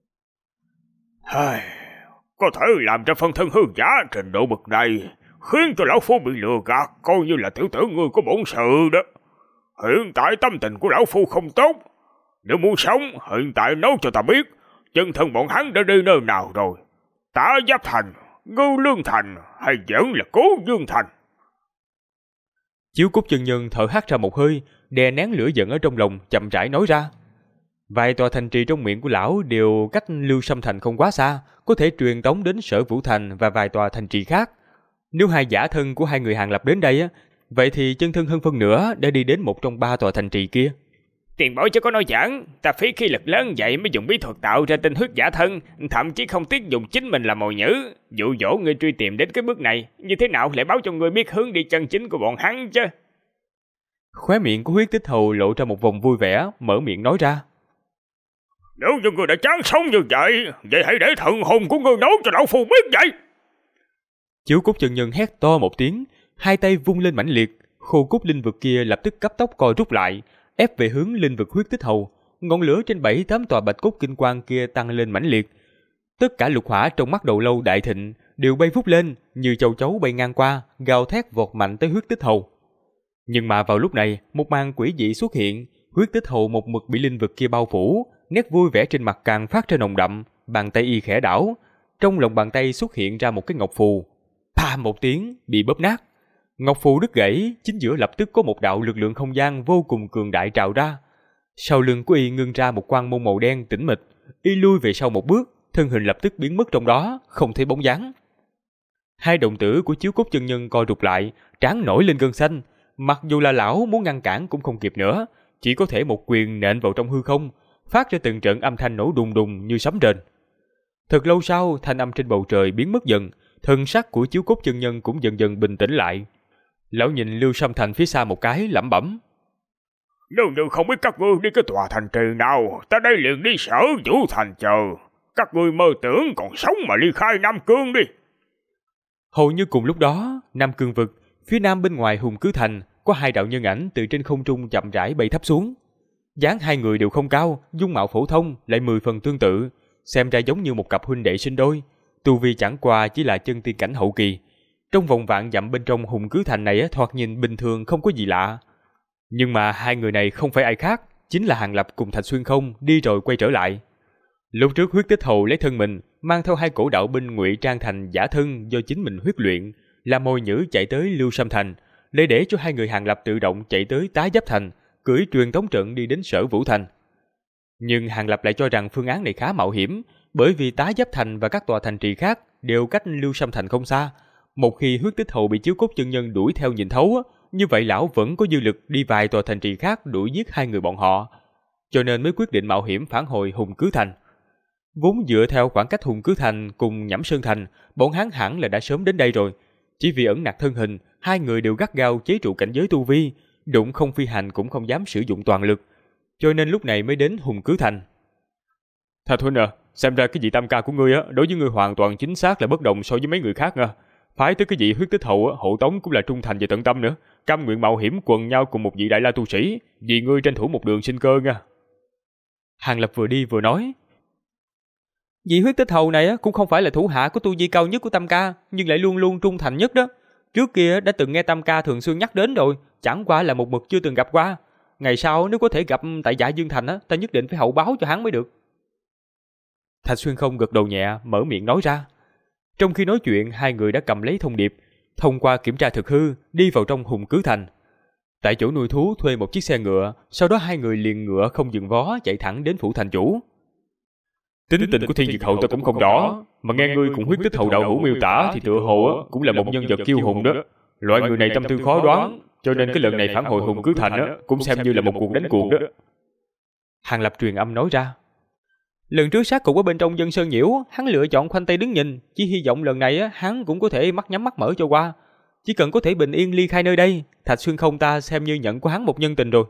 Có thể làm ra phân thân hư giả trình độ bậc này, khiến cho lão phu bị lừa gạt, coi như là tiểu tử ngươi có bổn sự đó. Hiện tại tâm tình của lão phu không tốt, nếu muốn sống hiện tại nói cho ta biết chân thân bọn hắn đã đi nơi nào rồi. Tả Giáp Thành, Ngưu Lương Thành hay vẫn là Cố Dương Thành? Chiếu Cúc chân nhân thở hắt ra một hơi, đè nén lửa giận ở trong lòng, chậm rãi nói ra. Vài tòa thành trì trong miệng của lão đều cách Lưu Sâm Thành không quá xa, có thể truyền tống đến Sở Vũ Thành và vài tòa thành trì khác. Nếu hai giả thân của hai người Hàng Lập đến đây, vậy thì chân thân hơn phân nửa đã đi đến một trong 3 tòa thành trì kia. Tiền bối chứ có nói giỡn, ta phí khí lực lớn vậy mới dùng bí thuật tạo ra tinh huyết giả thân, thậm chí không tiếc dùng chính mình làm mồi nhử, dụ dỗ ngươi truy tìm đến cái bước này, như thế nào lại báo cho ngươi biết hướng đi chân chính của bọn hắn chứ? Khóe miệng của Huyết Tích Hầu lộ ra một vòng vui vẻ, mở miệng nói ra. Nếu như ngươi đã chán sống như vậy, vậy hãy để thần hồn của ngươi nói cho lão phu biết vậy. Chiếu Cúc chân nhân hét to một tiếng, hai tay vung lên mãnh liệt, khô cốt linh vực kia lập tức cấp tốc co rút lại, ép về hướng linh vực Huyết Tích Hầu. Ngọn lửa trên 7-8 tòa bạch cốt kinh quang kia tăng lên mãnh liệt. Tất cả lục hỏa trong mắt đầu lâu đại thịnh đều bay vút lên, như châu chấu bay ngang qua, gào thét vọt mạnh tới Huyết Tích Hầu. Nhưng mà vào lúc này, một màn quỷ dị xuất hiện, Huyết Tích Hầu một mực bị linh vực kia bao phủ, nét vui vẻ trên mặt càng phát ra nồng đậm, bàn tay y khẽ đảo, trong lòng bàn tay xuất hiện ra một cái ngọc phù, pa một tiếng bị bóp nát. Ngọc phù đứt gãy, chính giữa lập tức có một đạo lực lượng không gian vô cùng cường đại trào ra. Sau lưng của y ngưng ra một quang môn màu đen tĩnh mịch, y lui về sau một bước, thân hình lập tức biến mất trong đó, không thấy bóng dáng. Hai đồng tử của Chiếu Cốt chân nhân co rụt lại, trán nổi lên gân xanh. Mặc dù là lão muốn ngăn cản cũng không kịp nữa, chỉ có thể một quyền nện vào trong hư không, phát ra từng trận âm thanh nổ đùng đùng như sấm rền. Thật lâu sau, thanh âm trên bầu trời biến mất dần, thân sắc của Chiếu Cốt chân nhân cũng dần dần bình tĩnh lại. Lão nhìn Lưu Sâm Thành phía xa một cái, lẩm bẩm: Nếu như không biết các ngươi đi cái tòa thành trì nào, ta đây liền đi Sở Vũ Thành chờ. Các ngươi mơ tưởng còn sống mà ly khai Nam Cương đi. Hầu như cùng lúc đó, Nam Cương vực, phía nam bên ngoài Hùng Cứ Thành, có hai đạo nhân ảnh từ trên không trung chậm rãi bay thấp xuống. Dáng hai người đều không cao, dung mạo phổ thông lại 10 phần tương tự, xem ra giống như một cặp huynh đệ sinh đôi. Tu vi chẳng qua chỉ là chân tiên cảnh hậu kỳ. Trong vòng vạn dặm bên trong Hùng Cứ Thành này thoạt nhìn bình thường không có gì lạ. Nhưng mà hai người này không phải ai khác, chính là Hàng Lập cùng Thạch Xuyên Không đi rồi quay trở lại. Lúc trước Huyết Tích Hầu lấy thân mình, mang theo hai cổ đạo binh ngụy trang thành giả thân do chính mình huyết luyện, làm mồi nhử chạy tới Lưu Sâm Thành, để cho hai người Hàng Lập tự động chạy tới Tá Giáp Thành, cưỡi truyền tống trận đi đến Sở Vũ Thành. Nhưng Hàng Lập lại cho rằng phương án này khá mạo hiểm, bởi vì Tá Giáp Thành và các tòa thành trì khác đều cách Lưu Sâm Thành không xa. Một khi Huyết Tích Hầu bị Chiếu Cốt chân nhân đuổi theo nhìn thấu, như vậy lão vẫn có dư lực đi vài tòa thành trì khác đuổi giết hai người bọn họ, cho nên mới quyết định mạo hiểm phản hồi Hùng Cứ Thành. Vốn dựa theo khoảng cách Hùng Cứ Thành cùng Nhẫm Sơn Thành, bọn hắn hẳn là đã sớm đến đây rồi. Chỉ vì ẩn nặc thân hình, hai người đều gắt gao chế trụ cảnh giới tu vi, đụng không phi hành cũng không dám sử dụng toàn lực, cho nên lúc này mới đến Hùng Cứ Thành. Thạch huynh à, xem ra cái vị tam ca của ngươi á, đối với ngươi hoàn toàn chính xác là bất đồng so với mấy người khác nha. Phái tới cái vị Huyết Tích Hầu hộ tống cũng là trung thành và tận tâm nữa, cam nguyện mạo hiểm quần nhau cùng một vị đại la tu sĩ, vì ngươi tranh thủ một đường sinh cơ nha. Hàng Lập vừa đi vừa nói. Vị Huyết Tích Hầu này cũng không phải là thủ hạ có tu vi cao nhất của tam ca, nhưng lại luôn luôn trung thành nhất đó. Trước kia đã từng nghe tam ca thường xuyên nhắc đến rồi, chẳng qua là một mực chưa từng gặp qua. Ngày sau nếu có thể gặp tại Dạ Dương Thành ta nhất định phải hậu báo cho hắn mới được. Thạch Xuyên Không gật đầu nhẹ, mở miệng nói ra. Trong khi nói chuyện, hai người đã cầm lấy thông điệp, thông qua kiểm tra thực hư, đi vào trong Hùng Cứ Thành. Tại chỗ nuôi thú thuê một chiếc xe ngựa, sau đó hai người liền ngựa không dừng vó chạy thẳng đến phủ thành chủ. Tính tình của Thiên Diệt Hầu ta cũng không rõ, mà nghe ngươi cùng Huyết Tích Hầu đạo hữu miêu tả thì tựa hồ cũng là một nhân vật kiêu hùng đó. Loại người này tâm tư khó đoán, cho nên cái lần này phản hồi Hùng Cứ Thành cũng xem như là một cuộc đánh cuộc đó. Hàng Lập truyền âm nói ra. Lần trước sát cục ở bên trong Dân Sơn Nhiễu, hắn lựa chọn khoanh tay đứng nhìn, chỉ hy vọng lần này hắn cũng có thể mắt nhắm mắt mở cho qua. Chỉ cần có thể bình yên ly khai nơi đây, Thạch Xuyên Không ta xem như nhận của hắn một nhân tình rồi.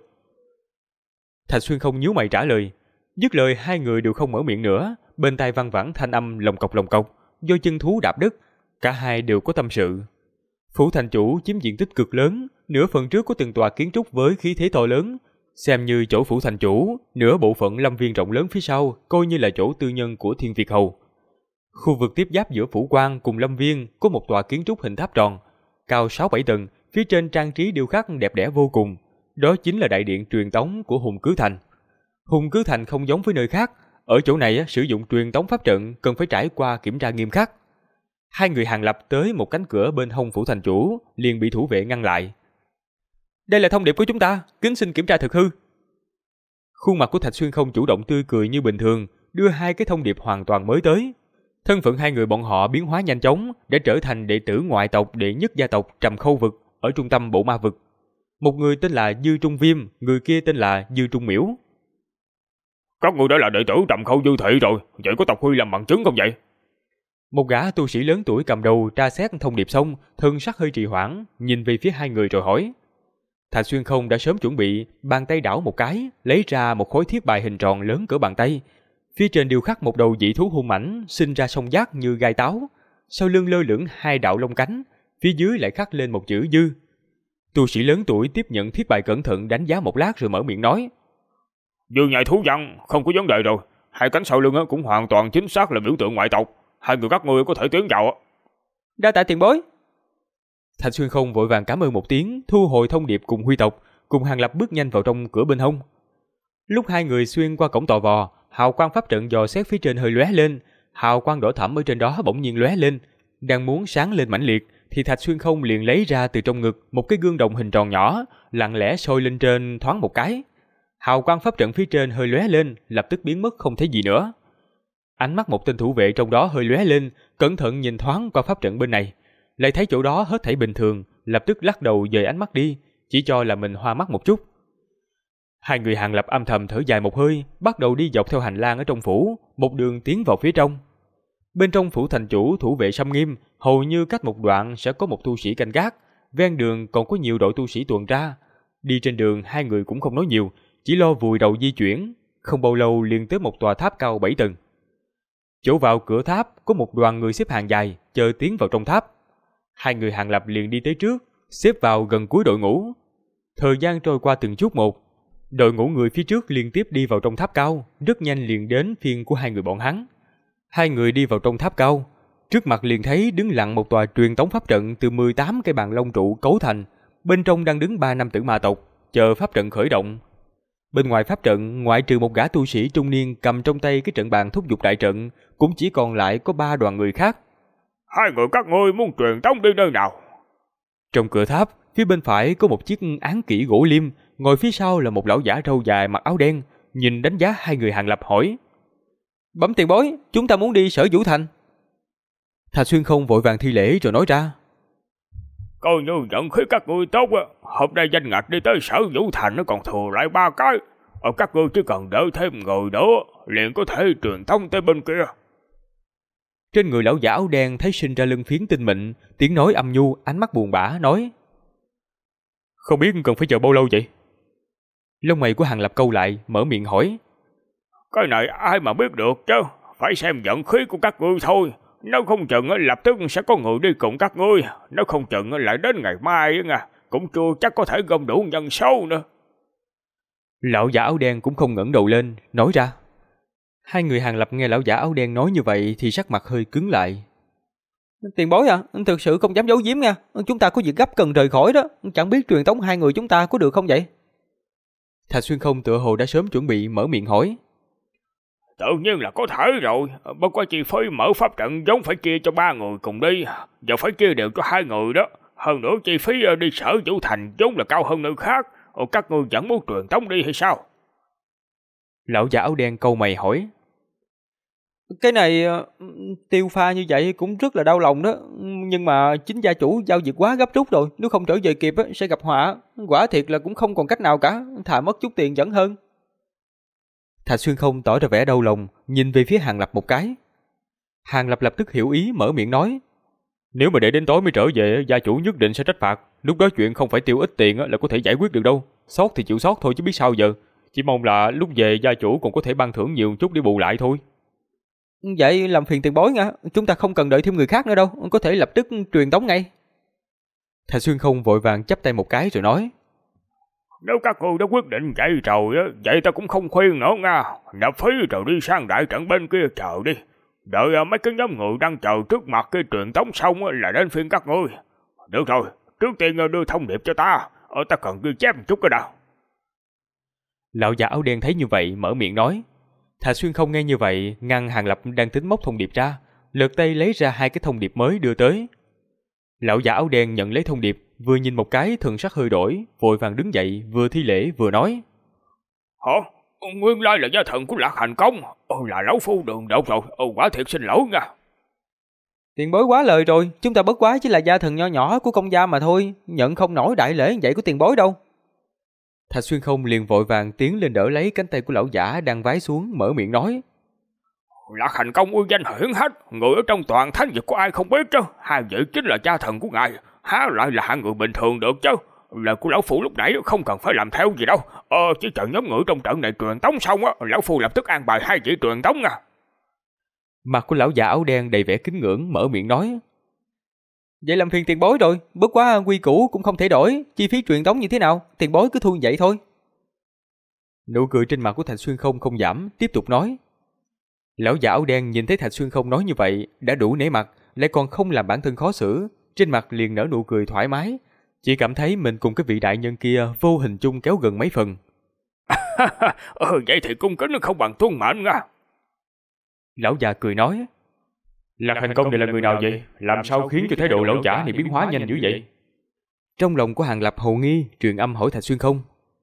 Thạch Xuyên Không nhíu mày trả lời. Dứt lời hai người đều không mở miệng nữa, bên tai văng vẳng thanh âm lồng cọc, do chân thú đạp đất, cả hai đều có tâm sự. Phủ thành chủ chiếm diện tích cực lớn, nửa phần trước có từng tòa kiến trúc với khí thế to lớn, xem như chỗ phủ thành chủ, nửa bộ phận lâm viên rộng lớn phía sau coi như là chỗ tư nhân của Thiên Việt Hầu. Khu vực tiếp giáp giữa phủ quan cùng lâm viên có một tòa kiến trúc hình tháp tròn, cao 6-7 tầng, phía trên trang trí điêu khắc đẹp đẽ vô cùng, đó chính là đại điện truyền tống của Hùng Cứ Thành. Hùng Cứ Thành không giống với nơi khác, ở chỗ này sử dụng truyền tống pháp trận cần phải trải qua kiểm tra nghiêm khắc. Hai người Hàng Lập tới một cánh cửa bên hông phủ thành chủ, liền bị thủ vệ ngăn lại. Đây là thông điệp của chúng ta, kính xin kiểm tra thực hư. Khuôn mặt của Thạch Xuyên Không chủ động tươi cười như bình thường, đưa hai cái thông điệp hoàn toàn mới tới. Thân phận hai người bọn họ biến hóa nhanh chóng, đã trở thành đệ tử ngoại tộc đệ nhất gia tộc Trầm Khâu vực ở trung tâm bộ ma vực. Một người tên là Dư Trung Viêm, người kia tên là Dư Trung Miễu. Các ngươi đã là đệ tử Trầm Khâu Dư Thị rồi, vậy có tộc Huy làm bằng chứng không vậy? Một gã tu sĩ lớn tuổi cầm đầu tra xét thông điệp xong, thân sắc hơi trì hoãn, nhìn về phía hai người rồi hỏi. Thạch Xuyên Không đã sớm chuẩn bị, bàn tay đảo một cái, lấy ra một khối thiếp bài hình tròn lớn cỡ bàn tay. Phía trên điêu khắc một đầu dị thú hung mãnh, sinh ra song giác như gai táo. Sau lưng lơ lửng hai đạo lông cánh, phía dưới lại khắc lên một chữ Dư. Tu sĩ lớn tuổi tiếp nhận thiếp bài cẩn thận đánh giá một lát rồi mở miệng nói. Dư nhạy thú văn, không có vấn đề rồi. Hai cánh sau lưng cũng hoàn toàn chính xác là biểu tượng ngoại tộc. Hai người các ngươi có thể tiến vào. Đa tạ tiền bối. Thạch Xuyên Không vội vàng cảm ơn một tiếng, thu hồi thông điệp cùng Huy tộc, cùng Hàng Lập bước nhanh vào trong cửa bên hông. Lúc hai người xuyên qua cổng tò vò, hào quang pháp trận dò xét phía trên hơi lóe lên, hào quang đỏ thẫm ở trên đó bỗng nhiên lóe lên, đang muốn sáng lên mãnh liệt, thì Thạch Xuyên Không liền lấy ra từ trong ngực một cái gương đồng hình tròn nhỏ, lặng lẽ soi lên trên thoáng một cái. Hào quang pháp trận phía trên hơi lóe lên, lập tức biến mất không thấy gì nữa. Ánh mắt một tên thủ vệ trong đó hơi lóe lên, cẩn thận nhìn thoáng qua pháp trận bên này, lại thấy chỗ đó hết thảy bình thường, lập tức lắc đầu dời ánh mắt đi, chỉ cho là mình hoa mắt một chút. Hai người Hàng Lập âm thầm thở dài một hơi, bắt đầu đi dọc theo hành lang ở trong phủ, một đường tiến vào phía trong. Bên trong phủ thành chủ thủ vệ xâm nghiêm, hầu như cách một đoạn sẽ có một tu sĩ canh gác, ven đường còn có nhiều đội tu sĩ tuần tra. Đi trên đường hai người cũng không nói nhiều, chỉ lo vùi đầu di chuyển, không bao lâu liền tới một tòa tháp cao 7 tầng. Chỗ vào cửa tháp có một đoàn người xếp hàng dài, chờ tiến vào trong tháp. Hai người Hàng Lập liền đi tới trước, xếp vào gần cuối đội ngũ. Thời gian trôi qua từng chút một, đội ngũ người phía trước liên tiếp đi vào trong tháp cao, rất nhanh liền đến phiên của hai người bọn hắn. Hai người đi vào trong tháp cao, trước mặt liền thấy đứng lặng một tòa truyền tống pháp trận từ 18 cây bàn long trụ cấu thành, bên trong đang đứng 3 nam tử ma tộc, chờ pháp trận khởi động. Bên ngoài pháp trận, ngoại trừ một gã tu sĩ trung niên cầm trong tay cái trận bàn thúc giục đại trận, cũng chỉ còn lại có 3 đoàn người khác. Hai người các ngươi muốn truyền tống đi nơi nào? Trong cửa tháp, phía bên phải có một chiếc án kỷ gỗ liêm, ngồi phía sau là một lão giả râu dài mặc áo đen, nhìn đánh giá hai người Hàng Lập hỏi: "Bẩm tiền bối, chúng ta muốn đi Sở Vũ Thành." Thạch Xuyên Không vội vàng thi lễ rồi nói ra: Coi như vận khí các ngươi tốt á, hôm nay danh ngạch đi tới Sở Vũ Thành nó còn thừa lại 3 cái. Các ngươi chỉ cần đợi thêm người nữa, liền có thể truyền tống tới bên kia. Trên người lão giả áo đen thấy sinh ra lưng phiến tinh mịn, tiếng nói âm nhu, ánh mắt buồn bã nói: "Không biết cần phải chờ bao lâu vậy?" Lông mày của Hàng Lập câu lại, mở miệng hỏi: Cái này ai mà biết được chứ, phải xem vận khí của các ngươi thôi. Nếu không chừng lập tức sẽ có người đi cùng các ngươi, nếu không chừng lại đến ngày mai nha, cũng chưa chắc có thể gom đủ nhân số nữa. Lão giả áo đen cũng không ngẩng đầu lên, nói ra. Hai người Hàng Lập nghe lão giả áo đen nói như vậy thì sắc mặt hơi cứng lại. "Tiền bối à, thực sự không dám giấu giếm nha, chúng ta có việc gấp cần rời khỏi đó, chẳng biết truyền tống hai người chúng ta có được không vậy?" Thạch Xuyên Không tựa hồ đã sớm chuẩn bị, mở miệng hỏi. Tự nhiên là có thể rồi, bất quá chi phí mở pháp trận vốn phải chia cho 3 người cùng đi, giờ phải chia đều cho 2 người đó. Hơn nữa chi phí đi Sở Vũ Thành vốn là cao hơn nơi khác, các ngươi vẫn muốn truyền tống đi hay sao? Lão giả áo đen câu mày hỏi. Cái này tiêu pha như vậy cũng rất là đau lòng đó, nhưng mà chính gia chủ giao việc quá gấp rút rồi, nếu không trở về kịp sẽ gặp họa, quả thiệt là cũng không còn cách nào cả, thà mất chút tiền vẫn hơn. Thạch Xuyên Không tỏ ra vẻ đau lòng, nhìn về phía Hàng Lập một cái. Hàng Lập lập tức hiểu ý, mở miệng nói. Nếu mà để đến tối mới trở về, gia chủ nhất định sẽ trách phạt, lúc đó chuyện không phải tiêu ít tiền là có thể giải quyết được đâu, sót thì chịu sót thôi chứ biết sao giờ. Chỉ mong là lúc về gia chủ còn có thể ban thưởng nhiều chút để bù lại thôi. Vậy làm phiền tiền bối nha, chúng ta không cần đợi thêm người khác nữa đâu, có thể lập tức truyền tống ngay. Thạch Xuyên Không vội vàng chắp tay một cái rồi nói. Nếu các ngươi đã quyết định vậy rồi, vậy ta cũng không khuyên nữa nha, nạp phí rồi đi sang đại trận bên kia chờ đi. Đợi mấy cái nhóm người đang chờ trước mặt cái truyền tống xong là đến phiên các ngươi. Được rồi, trước tiên đưa thông điệp cho ta, ta cần ghi chép một chút cái nào. Lão già áo đen thấy như vậy mở miệng nói. Thạch Xuyên Không nghe như vậy, ngăn Hàng Lập đang tính móc thông điệp ra, lật tay lấy ra 2 cái thông điệp mới đưa tới. Lão già áo đen nhận lấy thông điệp, vừa nhìn một cái thần sắc hơi đổi, vội vàng đứng dậy, vừa thi lễ vừa nói. Hả? Nguyên lai là gia thần của Lạc Hành Công, là lão phu đường đột rồi, quả thiệt xin lỗi nha. Tiền bối quá lời rồi, chúng ta bất quá chỉ là gia thần nho nhỏ của công gia mà thôi, nhận không nổi đại lễ vậy của tiền bối đâu. Thạch Xuyên Không liền vội vàng tiến lên đỡ lấy cánh tay của lão giả đang vái xuống, mở miệng nói. Lạc Hành Công uy danh hiển hách, người ở trong toàn thánh vực có ai không biết chứ, hai vị chính là gia thần của ngài, há lại là hạng người bình thường được chứ. Lời của lão phu lúc nãy không cần phải làm theo gì đâu, chỉ chờ nhóm người trong trận này truyền tống xong lão phu lập tức an bài hai vị truyền tống nha. Mặt của lão già áo đen đầy vẻ kính ngưỡng, mở miệng nói. Vậy làm phiền tiền bối rồi, bất quá quy củ cũng không thể đổi, chi phí truyền tống như thế nào, tiền bối cứ thu vậy thôi. Nụ cười trên mặt của Thạch Xuyên Không không giảm, tiếp tục nói. Lão già áo đen nhìn thấy Thạch Xuyên Không nói như vậy, đã đủ nể mặt, lại còn không làm bản thân khó xử, trên mặt liền nở nụ cười thoải mái, chỉ cảm thấy mình cùng cái vị đại nhân kia vô hình chung kéo gần mấy phần. Vậy thì cung kính không bằng tuân mệnh nha. Lão già cười nói. Lạc Hành Công này là người nào vậy? Làm sao khiến cho thái độ lão giả này biến hóa nhanh dữ vậy? Trong lòng của Hàng Lập hồ nghi, truyền âm hỏi Thạch Xuyên Không.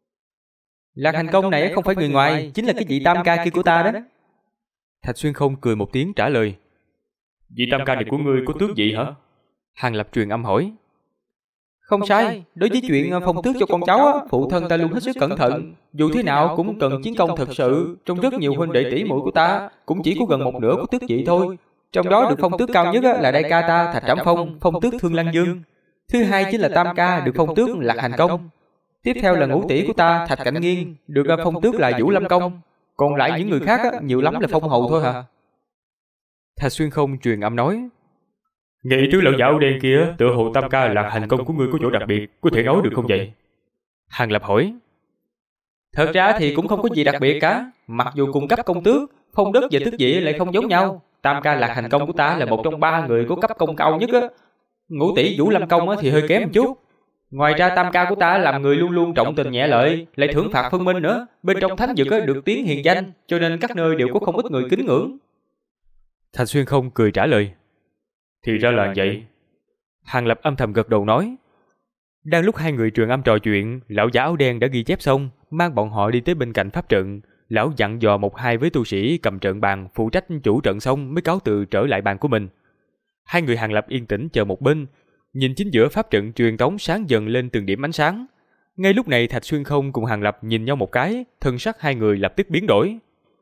Lạc Hành Công này không phải người ngoài, chính là cái vị Tam Ca kia của ta đó. Thạch Xuyên Không cười một tiếng trả lời. Vị Tam Ca này của ngươi có tước gì hả? Hàng Lập truyền âm hỏi. Không sai, đối với chuyện phong tước cho con cháu, phụ thân ta luôn hết sức cẩn thận. Dù thế nào cũng cần chiến công thật sự. Trong rất nhiều huynh đệ tỷ muội của ta, cũng chỉ có gần một nửa của tước vị thôi. Trong đó được phong tước cao nhất là đại ca ta Thạch Trảm Phong, phong tước Thương Lăng Dương. Thứ hai chính là Tam Ca được phong tước Lạc Hành Công. Tiếp theo là ngũ tỷ của ta Thạch Cảnh Nghiên, được phong tước là Vũ Lâm Công. Còn lại những người khác nhiều lắm là phong hầu thôi hả? Thạch Xuyên Không truyền âm nói. Nghĩ trước lão giả áo đen kia, tựa hồ Tam Ca Lạc Hành Công của ngươi có chỗ đặc biệt, có thể nói được không vậy? Hàng Lập hỏi. Thật ra thì cũng không có gì đặc biệt cả. Mặc dù cùng cấp công tước, phong đức và tước vị lại không giống nhau. Tam Ca Lạc Hành Công của ta là một trong 3 người có cấp công cao nhất á. Ngũ tỷ Vũ Lâm Công thì hơi kém một chút. Ngoài ra Tam Ca của ta làm người luôn luôn trọng tình nhẹ lợi, lại thưởng phạt phân minh nữa. Bên trong thánh vực được tiếng hiền danh, cho nên các nơi đều có không ít người kính ngưỡng. Thạch Xuyên Không cười trả lời. Thì ra là vậy. Hàng Lập âm thầm gật đầu nói. Đang lúc hai người truyền âm trò chuyện, lão giả áo đen đã ghi chép xong, mang bọn họ đi tới bên cạnh pháp trận. Lão dặn dò một hai với tu sĩ cầm trận bàn phụ trách chủ trận xong mới cáo từ trở lại bàn của mình. Hai người Hàng Lập yên tĩnh chờ một bên, nhìn chính giữa pháp trận truyền tống sáng dần lên từng điểm ánh sáng. Ngay lúc này Thạch Xuyên Không cùng Hàng Lập nhìn nhau một cái, thân sắc hai người lập tức biến đổi.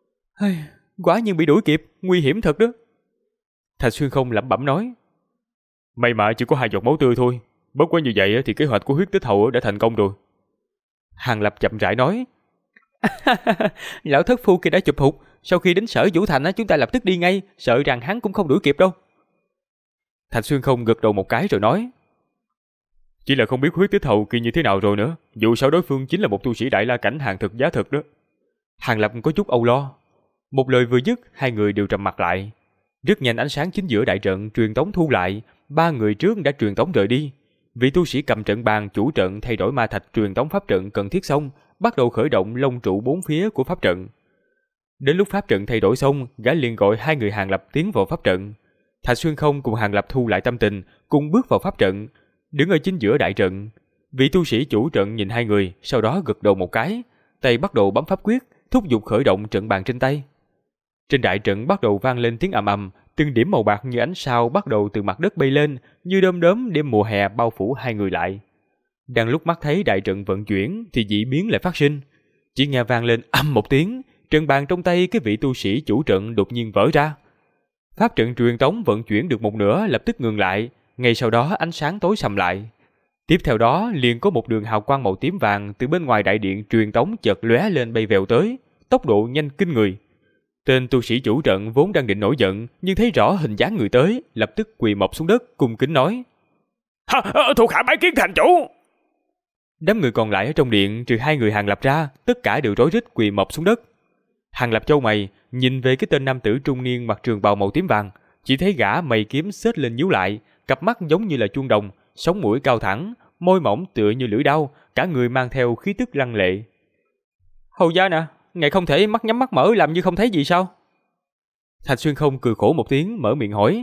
Quả nhiên bị đuổi kịp, nguy hiểm thật đó. Thạch Xuyên Không lẩm bẩm nói. May mà chỉ có 2 giọt máu tươi thôi, bất quá như vậy thì kế hoạch của huyết tích hầu đã thành công rồi. Hàng Lập chậm rãi nói. Lão thất phu kia đã chụp hụt, sau khi đến Sở Vũ Thành chúng ta lập tức đi ngay, sợ rằng hắn cũng không đuổi kịp đâu. Thạch Xuyên Không gật đầu một cái rồi nói. Chỉ là không biết huyết tích hầu kia như thế nào rồi nữa, dù sao đối phương chính là một tu sĩ đại la cảnh hàng thực giá thực đó. Hàng Lập có chút âu lo. Một lời vừa dứt, hai người đều trầm mặt lại. Rất nhanh ánh sáng chính giữa đại trận truyền tống thu lại, 3 người trước đã truyền tống rời đi. Vị tu sĩ cầm trận bàn chủ trận thay đổi ma thạch truyền tống pháp trận cần thiết xong, bắt đầu khởi động lông trụ 4 phía của pháp trận. Đến lúc pháp trận thay đổi xong, gã liền gọi hai người Hàng Lập tiến vào pháp trận. Thạch Xuyên Không cùng Hàng Lập thu lại tâm tình, cùng bước vào pháp trận, đứng ở chính giữa đại trận. Vị tu sĩ chủ trận nhìn hai người, sau đó gật đầu một cái, tay bắt đầu bấm pháp quyết, thúc giục khởi động trận bàn trên tay. Trên đại trận bắt đầu vang lên tiếng ầm ầm, từng điểm màu bạc như ánh sao bắt đầu từ mặt đất bay lên, như đom đóm đêm mùa hè bao phủ hai người lại. Đang lúc mắt thấy đại trận vận chuyển thì dị biến lại phát sinh. Chỉ nghe vang lên ầm một tiếng, trận bàn trong tay cái vị tu sĩ chủ trận đột nhiên vỡ ra. Pháp trận truyền tống vận chuyển được một nửa lập tức ngừng lại, ngay sau đó ánh sáng tối sầm lại. Tiếp theo đó liền có một đường hào quang màu tím vàng từ bên ngoài đại điện truyền tống chợt lóe lên bay vèo tới, tốc độ nhanh kinh người. Tên tu sĩ chủ trận vốn đang định nổi giận, nhưng thấy rõ hình dáng người tới, lập tức quỳ mọp xuống đất cung kính nói: Thuộc hạ bái kiến thành chủ. Đám người còn lại ở trong điện trừ hai người Hàng Lập ra, tất cả đều rối rít quỳ mọp xuống đất. Hàng Lập chau mày, nhìn về cái tên nam tử trung niên mặc trường bào màu tím vàng, chỉ thấy gã mày kiếm xếch lên nhíu lại, cặp mắt giống như là chuông đồng, sống mũi cao thẳng, môi mỏng tựa như lưỡi dao, cả người mang theo khí tức lăng lệ. Hầu gia nè, ngài không thể mắt nhắm mắt mở làm như không thấy gì sao? Thạch Xuyên Không cười khổ một tiếng, mở miệng hỏi.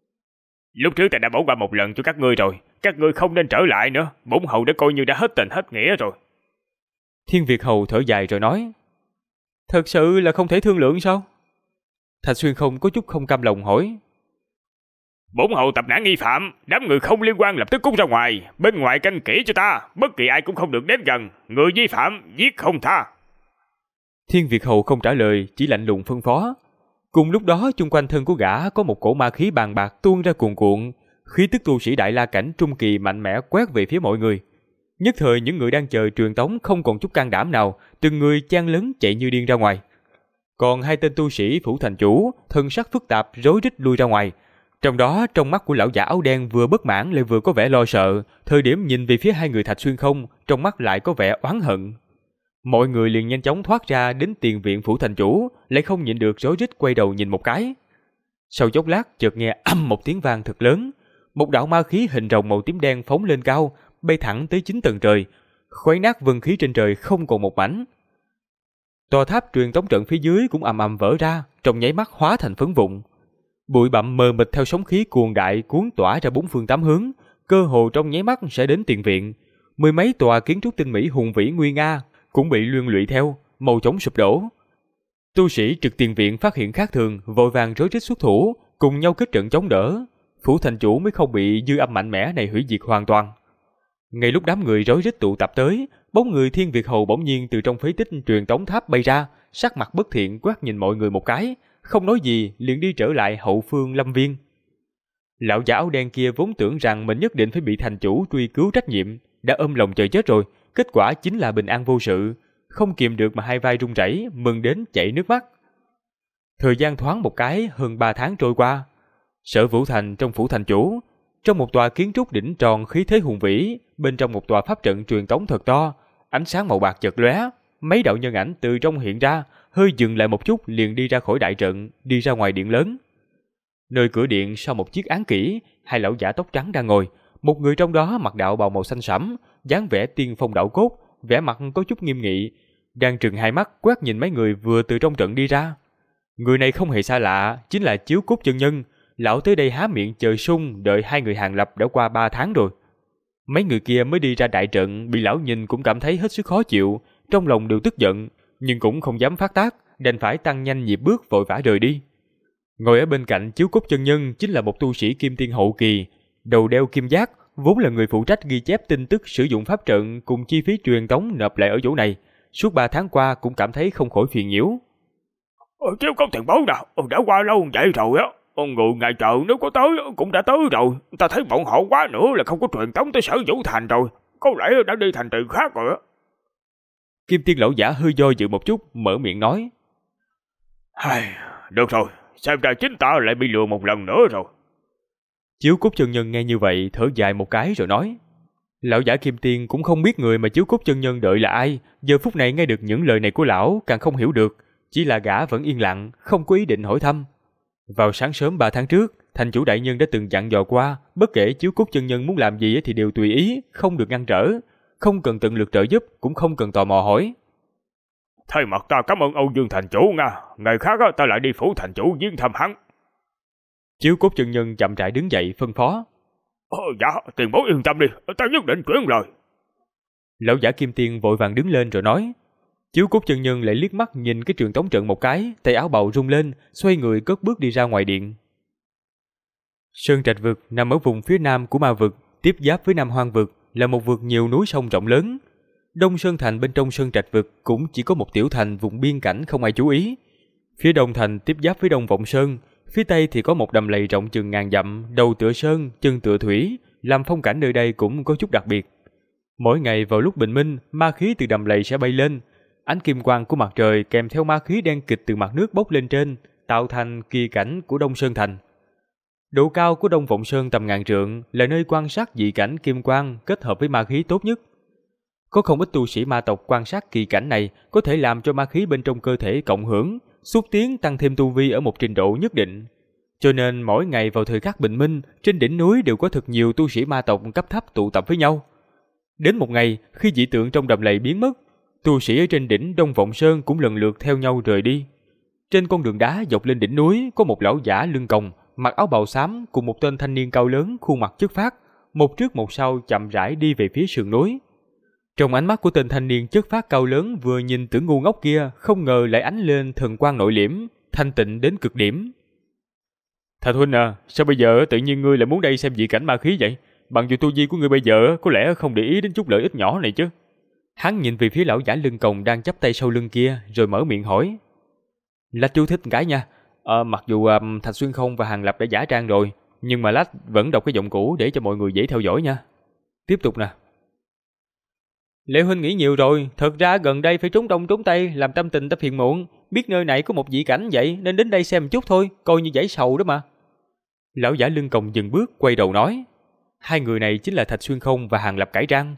Lúc trước ta đã bỏ qua một lần cho các ngươi rồi, các ngươi không nên trở lại nữa, bổn hầu đã coi như đã hết tình hết nghĩa rồi. Thiên Việt hầu thở dài rồi nói. Thật sự là không thể thương lượng sao? Thạch Xuyên Không có chút không cam lòng hỏi. Bổn hầu tập nã nghi phạm, đám người không liên quan lập tức cút ra ngoài, bên ngoài canh kỹ cho ta, bất kỳ ai cũng không được đến gần, người vi phạm giết không tha. Thiên Việt hầu không trả lời, chỉ lạnh lùng phân phó. Cùng lúc đó chung quanh thân của gã có một cổ ma khí bàn bạc tuôn ra cuồn cuộn, khí tức tu sĩ đại la cảnh trung kỳ mạnh mẽ quét về phía mọi người. Nhất thời những người đang chờ truyền tống không còn chút can đảm nào, từng người chen lấn chạy như điên ra ngoài. Còn hai tên tu sĩ phủ thành chủ, thân sắc phức tạp rối rít lui ra ngoài. Trong đó trong mắt của lão giả áo đen vừa bất mãn lại vừa có vẻ lo sợ, thời điểm nhìn về phía hai người Thạch Xuyên Không, trong mắt lại có vẻ oán hận. Mọi người liền nhanh chóng thoát ra đến tiền viện phủ thành chủ, lại không nhịn được rối rít quay đầu nhìn một cái. Sau chốc lát chợt nghe ầm một tiếng vang thật lớn, một đạo ma khí hình rồng màu tím đen phóng lên cao, bay thẳng tới 9 tầng trời, khuấy nát vân khí trên trời không còn một mảnh. Tòa tháp truyền tống trận phía dưới cũng ầm ầm vỡ ra, trong nháy mắt hóa thành phấn vụn. Bụi bặm mờ mịt theo sóng khí cuồng đại cuốn tỏa ra bốn phương tám hướng, cơ hồ trong nháy mắt sẽ đến tiền viện. Mười mấy tòa kiến trúc tinh mỹ hùng vĩ nguy nga cũng bị liên lụy theo, mau chóng sụp đổ. Tu sĩ trực tiền viện phát hiện khác thường, vội vàng rối rít xuất thủ, cùng nhau kết trận chống đỡ. Phủ thành chủ mới không bị dư âm mạnh mẽ này hủy diệt hoàn toàn. Ngay lúc đám người rối rít tụ tập tới, bóng người Thiên Việt Hầu bỗng nhiên từ trong phế tích truyền tống tháp bay ra, sắc mặt bất thiện quát nhìn mọi người một cái, không nói gì liền đi trở lại hậu phương lâm viên. Lão giả áo đen kia vốn tưởng rằng mình nhất định phải bị thành chủ truy cứu trách nhiệm, đã ôm lòng chờ chết rồi, kết quả chính là bình an vô sự, không kìm được mà hai vai run rẩy, mừng đến chảy nước mắt. Thời gian thoáng một cái, hơn 3 tháng trôi qua. Sở Vũ Thành trong phủ thành chủ, trong một tòa kiến trúc đỉnh tròn khí thế hùng vĩ, bên trong một tòa pháp trận truyền tống thật to, ánh sáng màu bạc chợt lóe, mấy đạo nhân ảnh từ trong hiện ra, hơi dừng lại một chút liền đi ra khỏi đại trận, đi ra ngoài điện lớn. Nơi cửa điện sau một chiếc án kỷ, hai lão giả tóc trắng đang ngồi, một người trong đó mặc đạo bào màu xanh sẫm, dáng vẻ tiên phong đạo cốt, vẻ mặt có chút nghiêm nghị, đang trừng hai mắt quét nhìn mấy người vừa từ trong trận đi ra. Người này không hề xa lạ, chính là Chiếu Cốt chân nhân. Lão tới đây há miệng chờ sung đợi hai người Hàng Lập đã qua 3 tháng rồi. Mấy người kia mới đi ra đại trận, bị lão nhìn cũng cảm thấy hết sức khó chịu, trong lòng đều tức giận, nhưng cũng không dám phát tác, đành phải tăng nhanh nhịp bước vội vã rời đi. Ngồi ở bên cạnh Chiếu Cốt chân nhân chính là một tu sĩ kim tiên hậu kỳ, đầu đeo kim giác, vốn là người phụ trách ghi chép tin tức sử dụng pháp trận cùng chi phí truyền tống nộp lại ở chỗ này, suốt 3 tháng qua cũng cảm thấy không khỏi phiền nhiễu. Chiếu Cốt tiền bối nào, đã qua lâu vậy rồi á. Người ngày chờ nếu có tới cũng đã tới rồi. Ta thấy bọn họ quá nữa là không có truyền tống tới Sở Vũ Thành rồi. Có lẽ đã đi thành trì khác rồi á. Kim tiên lão giả hơi do dự một chút, mở miệng nói. Được rồi, xem ra chính ta lại bị lừa một lần nữa rồi. Chiếu Cốt chân nhân nghe như vậy thở dài một cái rồi nói. Lão giả Kim Tiên cũng không biết người mà Chiếu Cốt chân nhân đợi là ai, giờ phút này nghe được những lời này của lão càng không hiểu được, chỉ là gã vẫn yên lặng, không có ý định hỏi thăm. Vào sáng sớm 3 tháng trước, thành chủ đại nhân đã từng dặn dò qua, bất kể Chiếu Cốt chân nhân muốn làm gì thì đều tùy ý, không được ngăn trở, không cần tận lực trợ giúp, cũng không cần tò mò hỏi. Thay mặt ta cảm ơn Âu Dương thành chủ nha, ngày khác ta lại đi phủ thành chủ viếng thăm hắn. Chiếu Cốt chân nhân chậm rãi đứng dậy phân phó. Dạ, tiền bối yên tâm đi, ta nhất định chuyển lời. Lão giả Kim Tiên vội vàng đứng lên rồi nói. Chiếu Cốt chân nhân lại liếc mắt nhìn cái truyền tống trận một cái, tay áo bào rung lên, xoay người cất bước đi ra ngoài điện. Sơn Trạch vực nằm ở vùng phía nam của ma vực, tiếp giáp với Nam Hoang vực, là một vực nhiều núi sông rộng lớn. Đông Sơn Thành bên trong Sơn Trạch vực cũng chỉ có một tiểu thành vùng biên cảnh không ai chú ý. Phía đông thành tiếp giáp với Đông Vọng Sơn, phía tây thì có một đầm lầy rộng chừng ngàn dặm, đầu tựa sơn, chân tựa thủy, làm phong cảnh nơi đây cũng có chút đặc biệt. Mỗi ngày vào lúc bình minh, ma khí từ đầm lầy sẽ bay lên, ánh kim quang của mặt trời kèm theo ma khí đen kịt từ mặt nước bốc lên trên, tạo thành kỳ cảnh của Đông Sơn Thành. Độ cao của Đông Vọng Sơn tầm ngàn trượng là nơi quan sát dị cảnh kim quang kết hợp với ma khí tốt nhất. Có không ít tu sĩ ma tộc quan sát kỳ cảnh này có thể làm cho ma khí bên trong cơ thể cộng hưởng, xúc tiến tăng thêm tu vi ở một trình độ nhất định. Cho nên mỗi ngày vào thời khắc bình minh, trên đỉnh núi đều có thật nhiều tu sĩ ma tộc cấp thấp tụ tập với nhau. Đến một ngày, khi dị tượng trong đầm lầy biến mất, tu sĩ ở trên đỉnh Đông Vọng Sơn cũng lần lượt theo nhau rời đi. Trên con đường đá dọc lên đỉnh núi có một lão giả lưng còng, mặc áo bào xám cùng một tên thanh niên cao lớn khuôn mặt chất phác, một trước một sau chậm rãi đi về phía sườn núi. Trong ánh mắt của tên thanh niên chất phác cao lớn vừa nhìn tưởng ngu ngốc kia, không ngờ lại ánh lên thần quang nội liễm, thanh tịnh đến cực điểm. Thạch huynh à, sao bây giờ tự nhiên ngươi lại muốn đây xem dị cảnh ma khí vậy? Bằng dù tu vi của ngươi bây giờ có lẽ không để ý đến chút lợi ích nhỏ này chứ. Hắn nhìn về phía lão giả lưng còng đang chắp tay sau lưng kia, rồi mở miệng hỏi. Lách chú thích cái nha. Mặc dù Thạch Xuyên Không và Hàng Lập đã giả trang rồi, nhưng mà Lách vẫn đọc cái giọng cũ để cho mọi người dễ theo dõi nha. Tiếp tục nè. Lệ huynh nghĩ nhiều rồi, thật ra gần đây phải trốn đông trốn tây, làm tâm tình ta phiền muộn, biết nơi này có một dị cảnh vậy nên đến đây xem một chút thôi, coi như giải sầu đó mà. Lão giả lưng còng dừng bước quay đầu nói. Hai người này chính là Thạch Xuyên Không và Hàng Lập cải trang.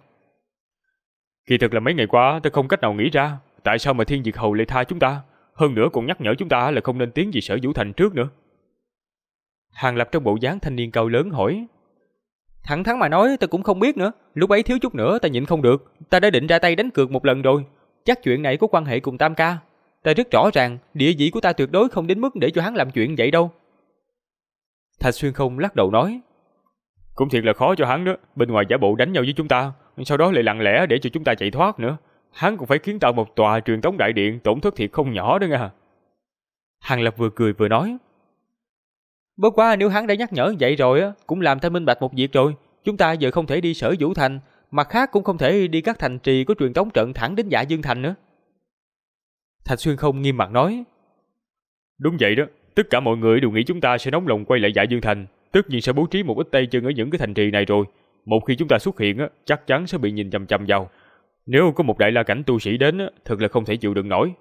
Kỳ thực là mấy ngày qua ta không cách nào nghĩ ra, tại sao mà Thiên Diệt Hầu lại tha chúng ta, hơn nữa còn nhắc nhở chúng ta là không nên tiến về Sở Vũ Thành trước nữa. Hàng Lập trong bộ dáng thanh niên cao lớn hỏi. Thẳng thắn mà nói ta cũng không biết nữa, lúc ấy thiếu chút nữa ta nhịn không được, ta đã định ra tay đánh cược một lần rồi, chắc chuyện này có quan hệ cùng Tam ca. Ta rất rõ ràng địa vị của ta tuyệt đối không đến mức để cho hắn làm chuyện vậy đâu. Thạch Xuyên Không lắc đầu nói. Cũng thiệt là khó cho hắn đó, bên ngoài giả bộ đánh nhau với chúng ta, sau đó lại lặng lẽ để cho chúng ta chạy thoát nữa. Hắn cũng phải kiến tạo một tòa truyền tống đại điện, tổn thất thiệt không nhỏ đó nha. Hàng Lập vừa cười vừa nói. Bất quá nếu hắn đã nhắc nhở vậy rồi á, cũng làm ta minh bạch một việc rồi. Chúng ta giờ không thể đi Sở Vũ Thành, mặt khác cũng không thể đi các thành trì có truyền tống trận thẳng đến Dạ Dương Thành nữa. Thạch Xuyên Không nghiêm mặt nói. Đúng vậy đó, tất cả mọi người đều nghĩ chúng ta sẽ nóng lòng quay lại Dạ Dương Thành, tất nhiên sẽ bố trí một ít tay chân ở những cái thành trì này rồi. Một khi chúng ta xuất hiện á, chắc chắn sẽ bị nhìn chằm chằm vào. Nếu có một đại la cảnh tu sĩ đến á, thật là không thể chịu đựng nổi.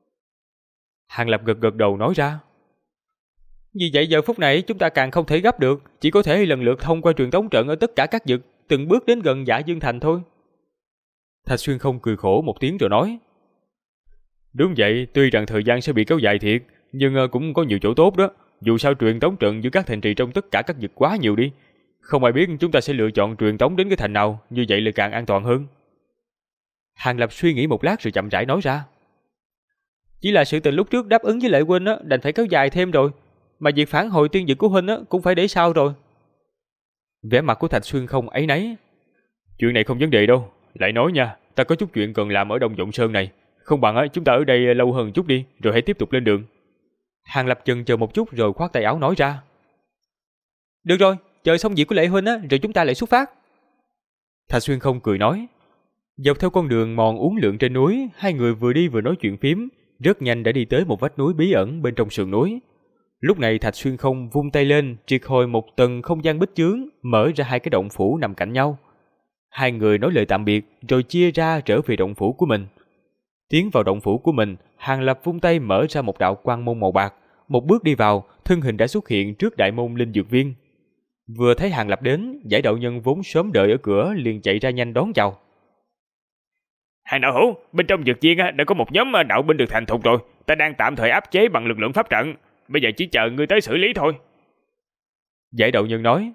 Hàng Lập gật đầu nói ra. Vì vậy giờ phút này chúng ta càng không thể gấp được, chỉ có thể lần lượt thông qua truyền tống trận ở tất cả các vực, từng bước đến gần Dạ Dương Thành thôi. Thạch Xuyên Không cười khổ một tiếng rồi nói. Đúng vậy, tuy rằng thời gian sẽ bị kéo dài thiệt, nhưng cũng có nhiều chỗ tốt đó. Dù sao truyền tống trận giữa các thành trì trong tất cả các vực quá nhiều đi. Không ai biết chúng ta sẽ lựa chọn truyền tống đến cái thành nào, như vậy là càng an toàn hơn. Hàng Lập suy nghĩ một lát rồi chậm rãi nói ra. Chỉ là sự tình lúc trước đáp ứng với Lệ huynh á, đành phải kéo dài thêm rồi. Mà việc phản hồi tiên dực của huynh á, cũng phải để sau rồi. Vẻ mặt của Thạch Xuyên Không áy náy. Chuyện này không vấn đề đâu. Lại nói nha, ta có chút chuyện cần làm ở Đông Vọng Sơn này. Không bằng chúng ta ở đây lâu hơn chút đi, rồi hãy tiếp tục lên đường. Hàng Lập chần chờ một chút rồi khoát tay áo nói ra. Được rồi, chờ xong việc của Lệ huynh á, rồi chúng ta lại xuất phát. Thạch Xuyên Không cười nói. Dọc theo con đường mòn uốn lượn trên núi, hai người vừa đi vừa nói chuyện phím, rất nhanh đã đi tới một vách núi bí ẩn bên trong sườn núi. Lúc này Thạch Xuyên Không vung tay lên, triệt hồi một tầng không gian bích chướng, mở ra hai cái động phủ nằm cạnh nhau. Hai người nói lời tạm biệt rồi chia ra trở về động phủ của mình. Tiến vào động phủ của mình, Hàng Lập vung tay mở ra một đạo quang môn màu bạc, một bước đi vào, thân hình đã xuất hiện trước đại môn linh dược viên. Vừa thấy Hàng Lập đến, giải đạo nhân vốn sớm đợi ở cửa liền chạy ra nhanh đón chào. Hàng đạo hữu, bên trong dược viên đã có một nhóm đạo binh được thành thục rồi, ta đang tạm thời áp chế bằng lực lượng pháp trận, bây giờ chỉ chờ ngươi tới xử lý thôi. Giải đạo nhân nói.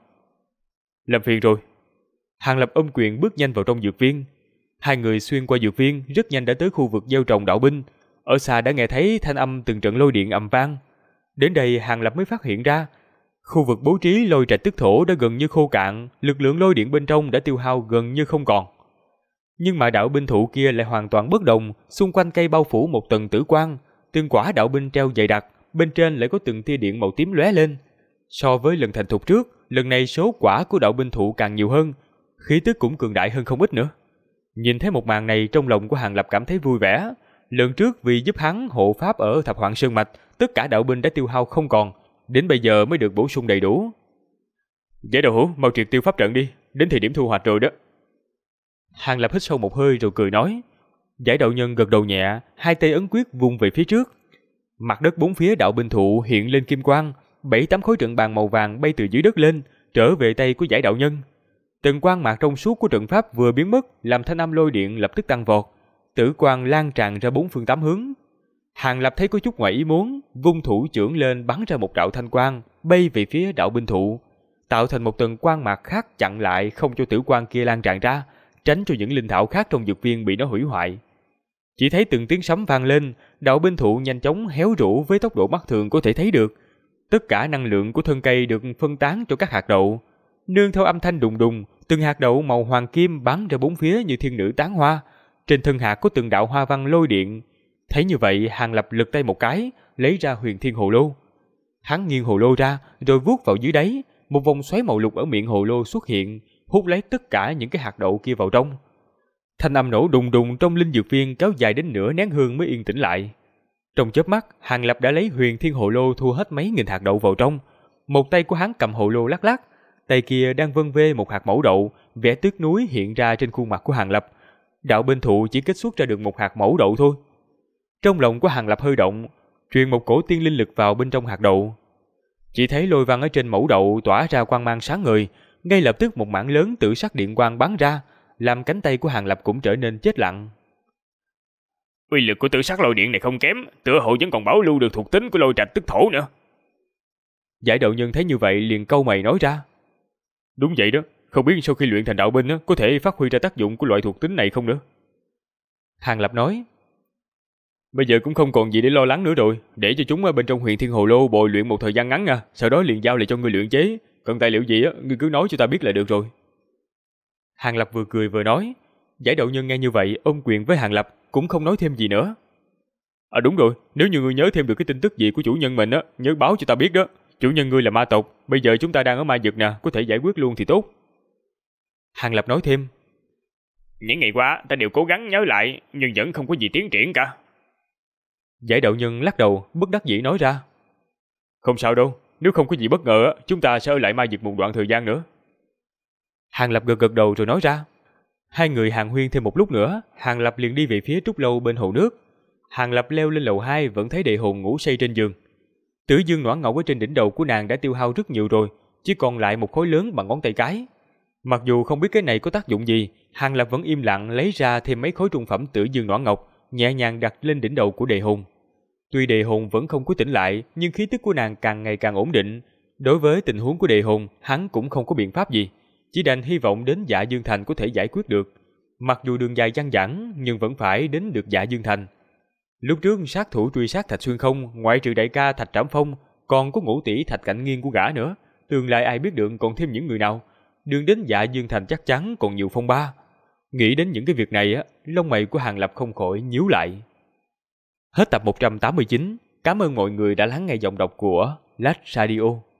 Làm phiền rồi. Hàng Lập ôm quyền bước nhanh vào trong dược viên. Hai người xuyên qua dược viên, rất nhanh đã tới khu vực gieo trồng đạo binh. Ở xa đã nghe thấy thanh âm từng trận lôi điện ầm vang. Đến đây Hàng Lập mới phát hiện ra, khu vực bố trí lôi trạch tức thổ đã gần như khô cạn, lực lượng lôi điện bên trong đã tiêu hao gần như không còn. Nhưng mà đạo binh thụ kia lại hoàn toàn bất đồng, xung quanh cây bao phủ một tầng tử quang, từng quả đạo binh treo dày đặc, bên trên lại có từng tia điện màu tím lóe lên. So với lần thành thục trước, lần này số quả của đạo binh thụ càng nhiều hơn, khí tức cũng cường đại hơn không ít nữa. Nhìn thấy một màn này, trong lòng của Hàng Lập cảm thấy vui vẻ. Lần trước vì giúp hắn hộ pháp ở Thập Hoạn Sơn Mạch, tất cả đạo binh đã tiêu hao không còn, đến bây giờ mới được bổ sung đầy đủ. Giải đạo hữu, mau triệt tiêu pháp trận đi, đến thời điểm thu hoạch rồi đó. Hàng Lập hít sâu một hơi rồi cười nói. Giải đạo nhân gật đầu nhẹ, hai tay ấn quyết vung về phía trước. Mặt đất bốn phía đạo binh thụ hiện lên kim quang, 7-8 khối trận bàn màu vàng bay từ dưới đất lên, trở về tay của giải đạo nhân. Từng quang mạc trong suốt của trận pháp vừa biến mất, làm thanh âm lôi điện lập tức tăng vọt, tử quang lan tràn ra bốn phương tám hướng. Hàng Lập thấy có chút ngoài ý muốn, vung thủ chưởng lên bắn ra một đạo thanh quang, bay về phía đạo binh thụ, tạo thành một tầng quang mạc khác chặn lại không cho tử quang kia lan tràn ra, tránh cho những linh thảo khác trong dược viên bị nó hủy hoại. Chỉ thấy từng tiếng sấm vang lên, đạo binh thụ nhanh chóng héo rũ với tốc độ mắt thường có thể thấy được. Tất cả năng lượng của thân cây được phân tán cho các hạt đậu. Nương theo âm thanh đùng đùng, từng hạt đậu màu hoàng kim bắn ra bốn phía như thiên nữ tán hoa. Trên thân hạt có từng đạo hoa văn lôi điện. Thấy như vậy, Hàng Lập lật tay một cái, lấy ra huyền thiên hồ lô. Hắn nghiêng hồ lô ra, rồi vuốt vào dưới đáy, một vòng xoáy màu lục ở miệng hồ lô xuất hiện, hút lấy tất cả những cái hạt đậu kia vào trong. Thanh âm nổ đùng đùng trong linh dược viên kéo dài đến nửa nén hương mới yên tĩnh lại. Trong chớp mắt, Hàng Lập đã lấy huyền thiên hồ lô thu hết mấy nghìn hạt đậu vào trong. Một tay của hắn cầm hồ lô lắc lắc, tay kia đang vân vê một hạt mẫu đậu, vẻ tiếc nuối hiện ra trên khuôn mặt của Hàng Lập. Đạo binh thụ chỉ kết xuất ra được một hạt mẫu đậu thôi. Trong lòng của Hàng Lập hơi động, truyền một cổ tiên linh lực vào bên trong hạt đậu. Chỉ thấy lôi văn ở trên mẫu đậu tỏa ra quang mang sáng ngời, ngay lập tức một mảng lớn tử sắc điện quang bắn ra, làm cánh tay của Hàng Lập cũng trở nên chết lặng. Uy lực của tử sắc lôi điện này không kém, tựa hồ vẫn còn bảo lưu được thuộc tính của lôi trạch tức thổ nữa. Giải đạo nhân thấy như vậy liền cau mày nói ra. Đúng vậy đó, không biết sau khi luyện thành đạo binh có thể phát huy ra tác dụng của loại thuộc tính này không nữa. Hàng Lập nói. Bây giờ cũng không còn gì để lo lắng nữa rồi, để cho chúng ở bên trong Huyền Thiên Hồ Lô bồi luyện một thời gian ngắn nha, sau đó liền giao lại cho ngươi luyện chế, cần tài liệu gì ngươi cứ nói cho ta biết là được rồi. Hàng Lập vừa cười vừa nói. Giải đậu nhân nghe như vậy ôm quyền với Hàng Lập, cũng không nói thêm gì nữa. Đúng rồi, nếu như ngươi nhớ thêm được cái tin tức gì của chủ nhân mình nhớ báo cho ta biết đó. Chủ nhân ngươi là ma tộc, bây giờ chúng ta đang ở ma vực nè, có thể giải quyết luôn thì tốt. Hàng Lập nói thêm. Những ngày qua ta đều cố gắng nhớ lại, nhưng vẫn không có gì tiến triển cả. Giải đậu nhân lắc đầu, bất đắc dĩ nói ra. Không sao đâu, nếu không có gì bất ngờ chúng ta sẽ ở lại ma vực một đoạn thời gian nữa. Hàng Lập gật đầu rồi nói ra. Hai người hàn huyên thêm một lúc nữa, Hàng Lập liền đi về phía trúc lâu bên hồ nước. Hàng Lập leo lên lầu 2 vẫn thấy Đệ Hồn ngủ say trên giường. Tử dương noãn ngọc ở trên đỉnh đầu của nàng đã tiêu hao rất nhiều rồi, chỉ còn lại một khối lớn bằng ngón tay cái. Mặc dù không biết cái này có tác dụng gì, Hàng Lập vẫn im lặng lấy ra thêm mấy khối trung phẩm tử dương noãn ngọc, nhẹ nhàng đặt lên đỉnh đầu của Đệ Hồn. Tuy Đệ Hồn vẫn không có tỉnh lại, nhưng khí tức của nàng càng ngày càng ổn định. Đối với tình huống của Đệ Hồn, hắn cũng không có biện pháp gì, chỉ đành hy vọng đến Dạ Dương Thành có thể giải quyết được. Mặc dù đường dài dằng dẳng, nhưng vẫn phải đến được Dạ Dương Thành. Lúc trước sát thủ truy sát Thạch Xuyên Không, ngoại trừ đại ca Thạch Trảm Phong, còn có ngũ tỷ Thạch Cạnh Nghiên của gã nữa. Tương lai ai biết được còn thêm những người nào. Đường đến Dạ Dương Thành chắc chắn còn nhiều phong ba. Nghĩ đến những cái việc này lông mày của Hàng Lập không khỏi nhíu lại. Hết tập 189. Cảm ơn mọi người đã lắng nghe giọng đọc của Lách Radio.